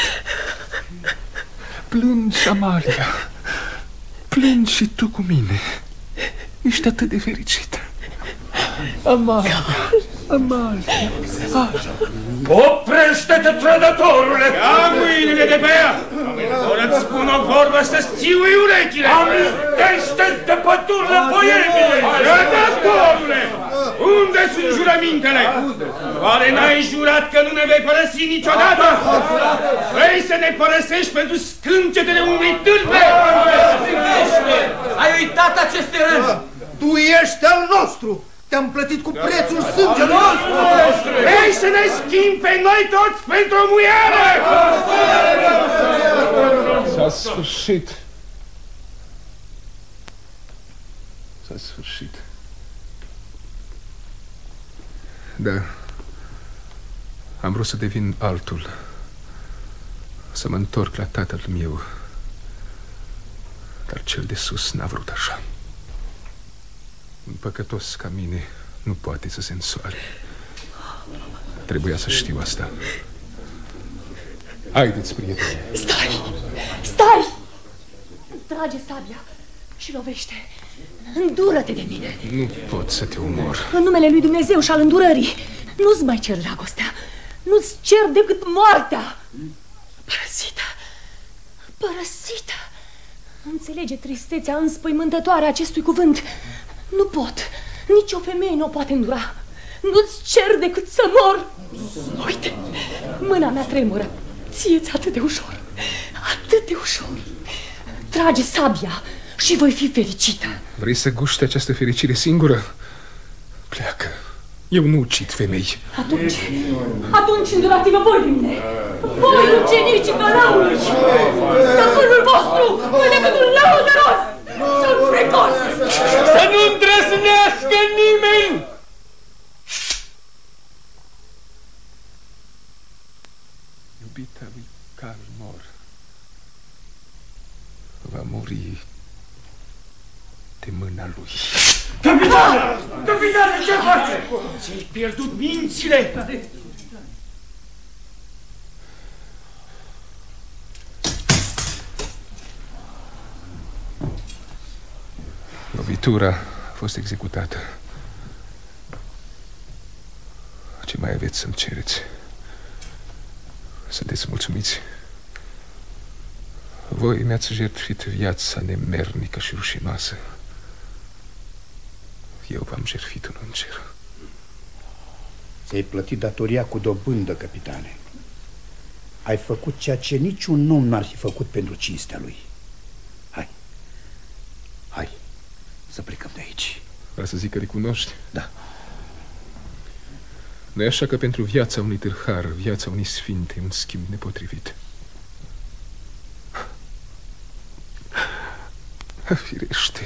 Plângi, Amalia. Plângi și tu cu mine. Ești atât de fericită. Amalia, Amalia. Oprește-te, trădătorule! Ia mâinile de pe ea! Ori-ți spun o vorbă să-ți țiui urechile! Amintește-ți de păturile poemile! Trădătorule! Unde sunt jurămintele? Oare n-ai jurat că nu ne vei părăsi niciodată? Vrei să ne părăsești pentru scâncetele unui tâlpe? Ai uitat aceste rând! Tu ești al nostru! Te-am plătit cu prețul sângelui! Vrei să ne schimbi pe noi toți pentru o muială? S-a sfârșit. S-a sfârșit. Da. Am vrut să devin altul. Să mă întorc la tatăl meu. Dar cel de sus n-a vrut așa. Un păcătos ca mine nu poate să se însoare. Trebuia să știu asta. Haideți, prieteni. Stai! Stai! Trage sabia și lovește. Îndură-te de mine. Nu pot să te omor. În numele lui Dumnezeu și al îndurării, nu-ți mai cer dragostea. Nu-ți cer decât moartea. Părăsită. Părăsită. Înțelege tristețea înspăimântătoare a acestui cuvânt. Nu pot. Nici o femeie nu o poate îndura. Nu-ți cer decât să mor. Uite, mâna mea tremură. Ție-ți atât de ușor. Atât de ușor. Trage sabia și voi fi fericită. Vrei să guști această fericire singură? Pleacă. Eu nu ucid femei. Atunci îndurați-vă voi de mine. Voi, ucenicii călăului. Stăpânul vostru, vădecătul lăudăros și precos. Să nu îndrăznească nimeni! Iubita lui Karl Moor va muri de mâna lui. Capitane! Capitane, ce face? Ți-ai pierdut mințile! Lovitura a fost executată. Ce mai aveți să-mi cereți? Sunteți mulțumiți? Voi mi-ați jertfit viața nemernică și rușinoasă. Eu v-am jertfit un înger. Ți-ai plătit datoria cu dobândă, capitane. Ai făcut ceea ce niciun om n-ar fi făcut pentru cinstea lui. Hai. Hai. Să plecăm de aici. Vreau să zic că recunoști? Da. Nu e așa că pentru viața unui tâlhar, viața unui sfinte, e un schimb nepotrivit? Firește.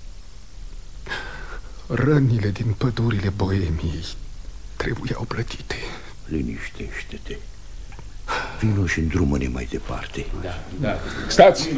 Rănile din pădurile Boemiei trebuiau plătite. Liniștește-te. Vino și îndrumă-ne mai departe. Da. Stați!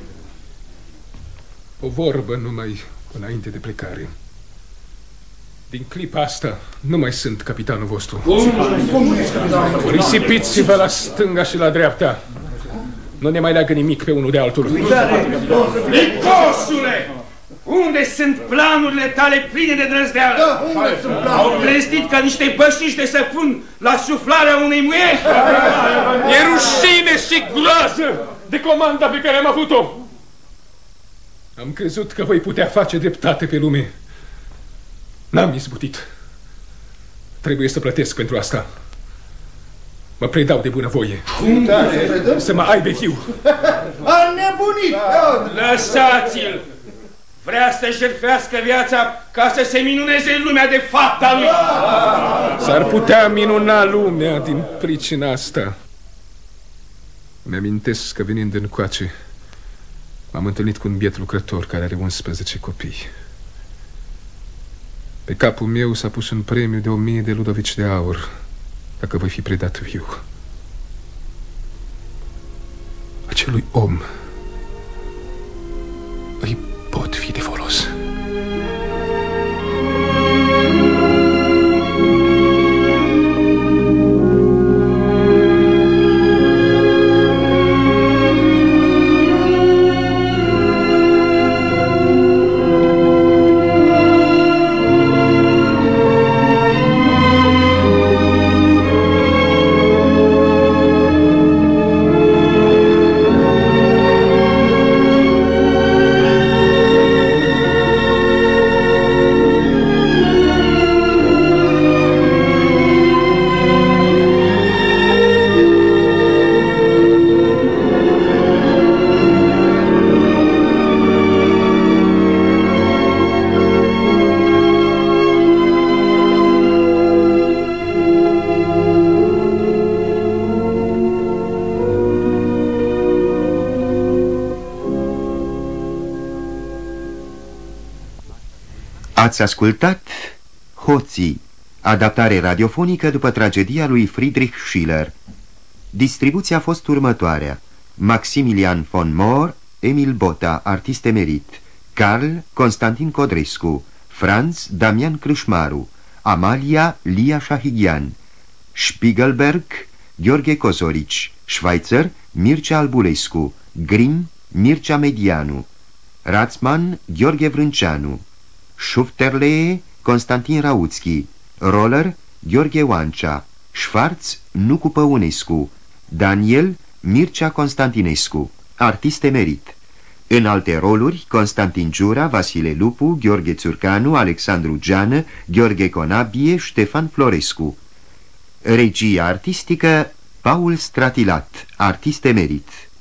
O vorbă numai înainte de plecare. Din clipa asta nu mai sunt capitanul vostru. Risipiți-vă la stânga și la dreapta. Nu ne mai leagă nimic pe unul de altul. Licosule! Unde sunt planurile tale pline de drăzdeală? Au plestit ca niște bășiște să pun la suflarea unei muieri? E rușine și groază de comanda pe care am avut-o. Am crezut că voi putea face dreptate pe lume. N-am izbutit. Trebuie să plătesc pentru asta. Mă predau de bunăvoie. Să mă aibă fiu. A nebunit! Lăsați-l! Vrea să jertfească viața ca să se minuneze lumea de fapta lui. S-ar putea minuna lumea din pricina asta. Mi-amintesc că venind încoace m-am întâlnit cu un biet lucrător care are 11 copii. Pe capul meu s-a pus un premiu de 1000 de ludovici de aur dacă voi fi predat viu. Acelui om îi pot fi de folos. Ați ascultat Hoții, adaptare radiofonică după tragedia lui Friedrich Schiller. Distribuția a fost următoarea: Maximilian von Mohr, Emil Bota, artist emerit; Carl, Constantin Codrescu; Franz, Damian Crâșmaru; Amalia, Lia Shahigian; Spiegelberg, Gheorghe Cozorici; Schweitzer, Mircea Albulescu; Grimm, Mircea Medianu; Rațman, Gheorghe Vrânceanu; Schufterlee, Constantin Rauțchi; Roller, Gheorghe Oancea; Schwarz, Nucu Păunescu; Daniel, Mircea Constantinescu, artist emerit. În alte roluri: Constantin Giura, Vasile Lupu, Gheorghe Țurcanu, Alexandru Geană, Gheorghe Conabie, Ștefan Florescu. Regia artistică: Paul Stratilat, artist emerit.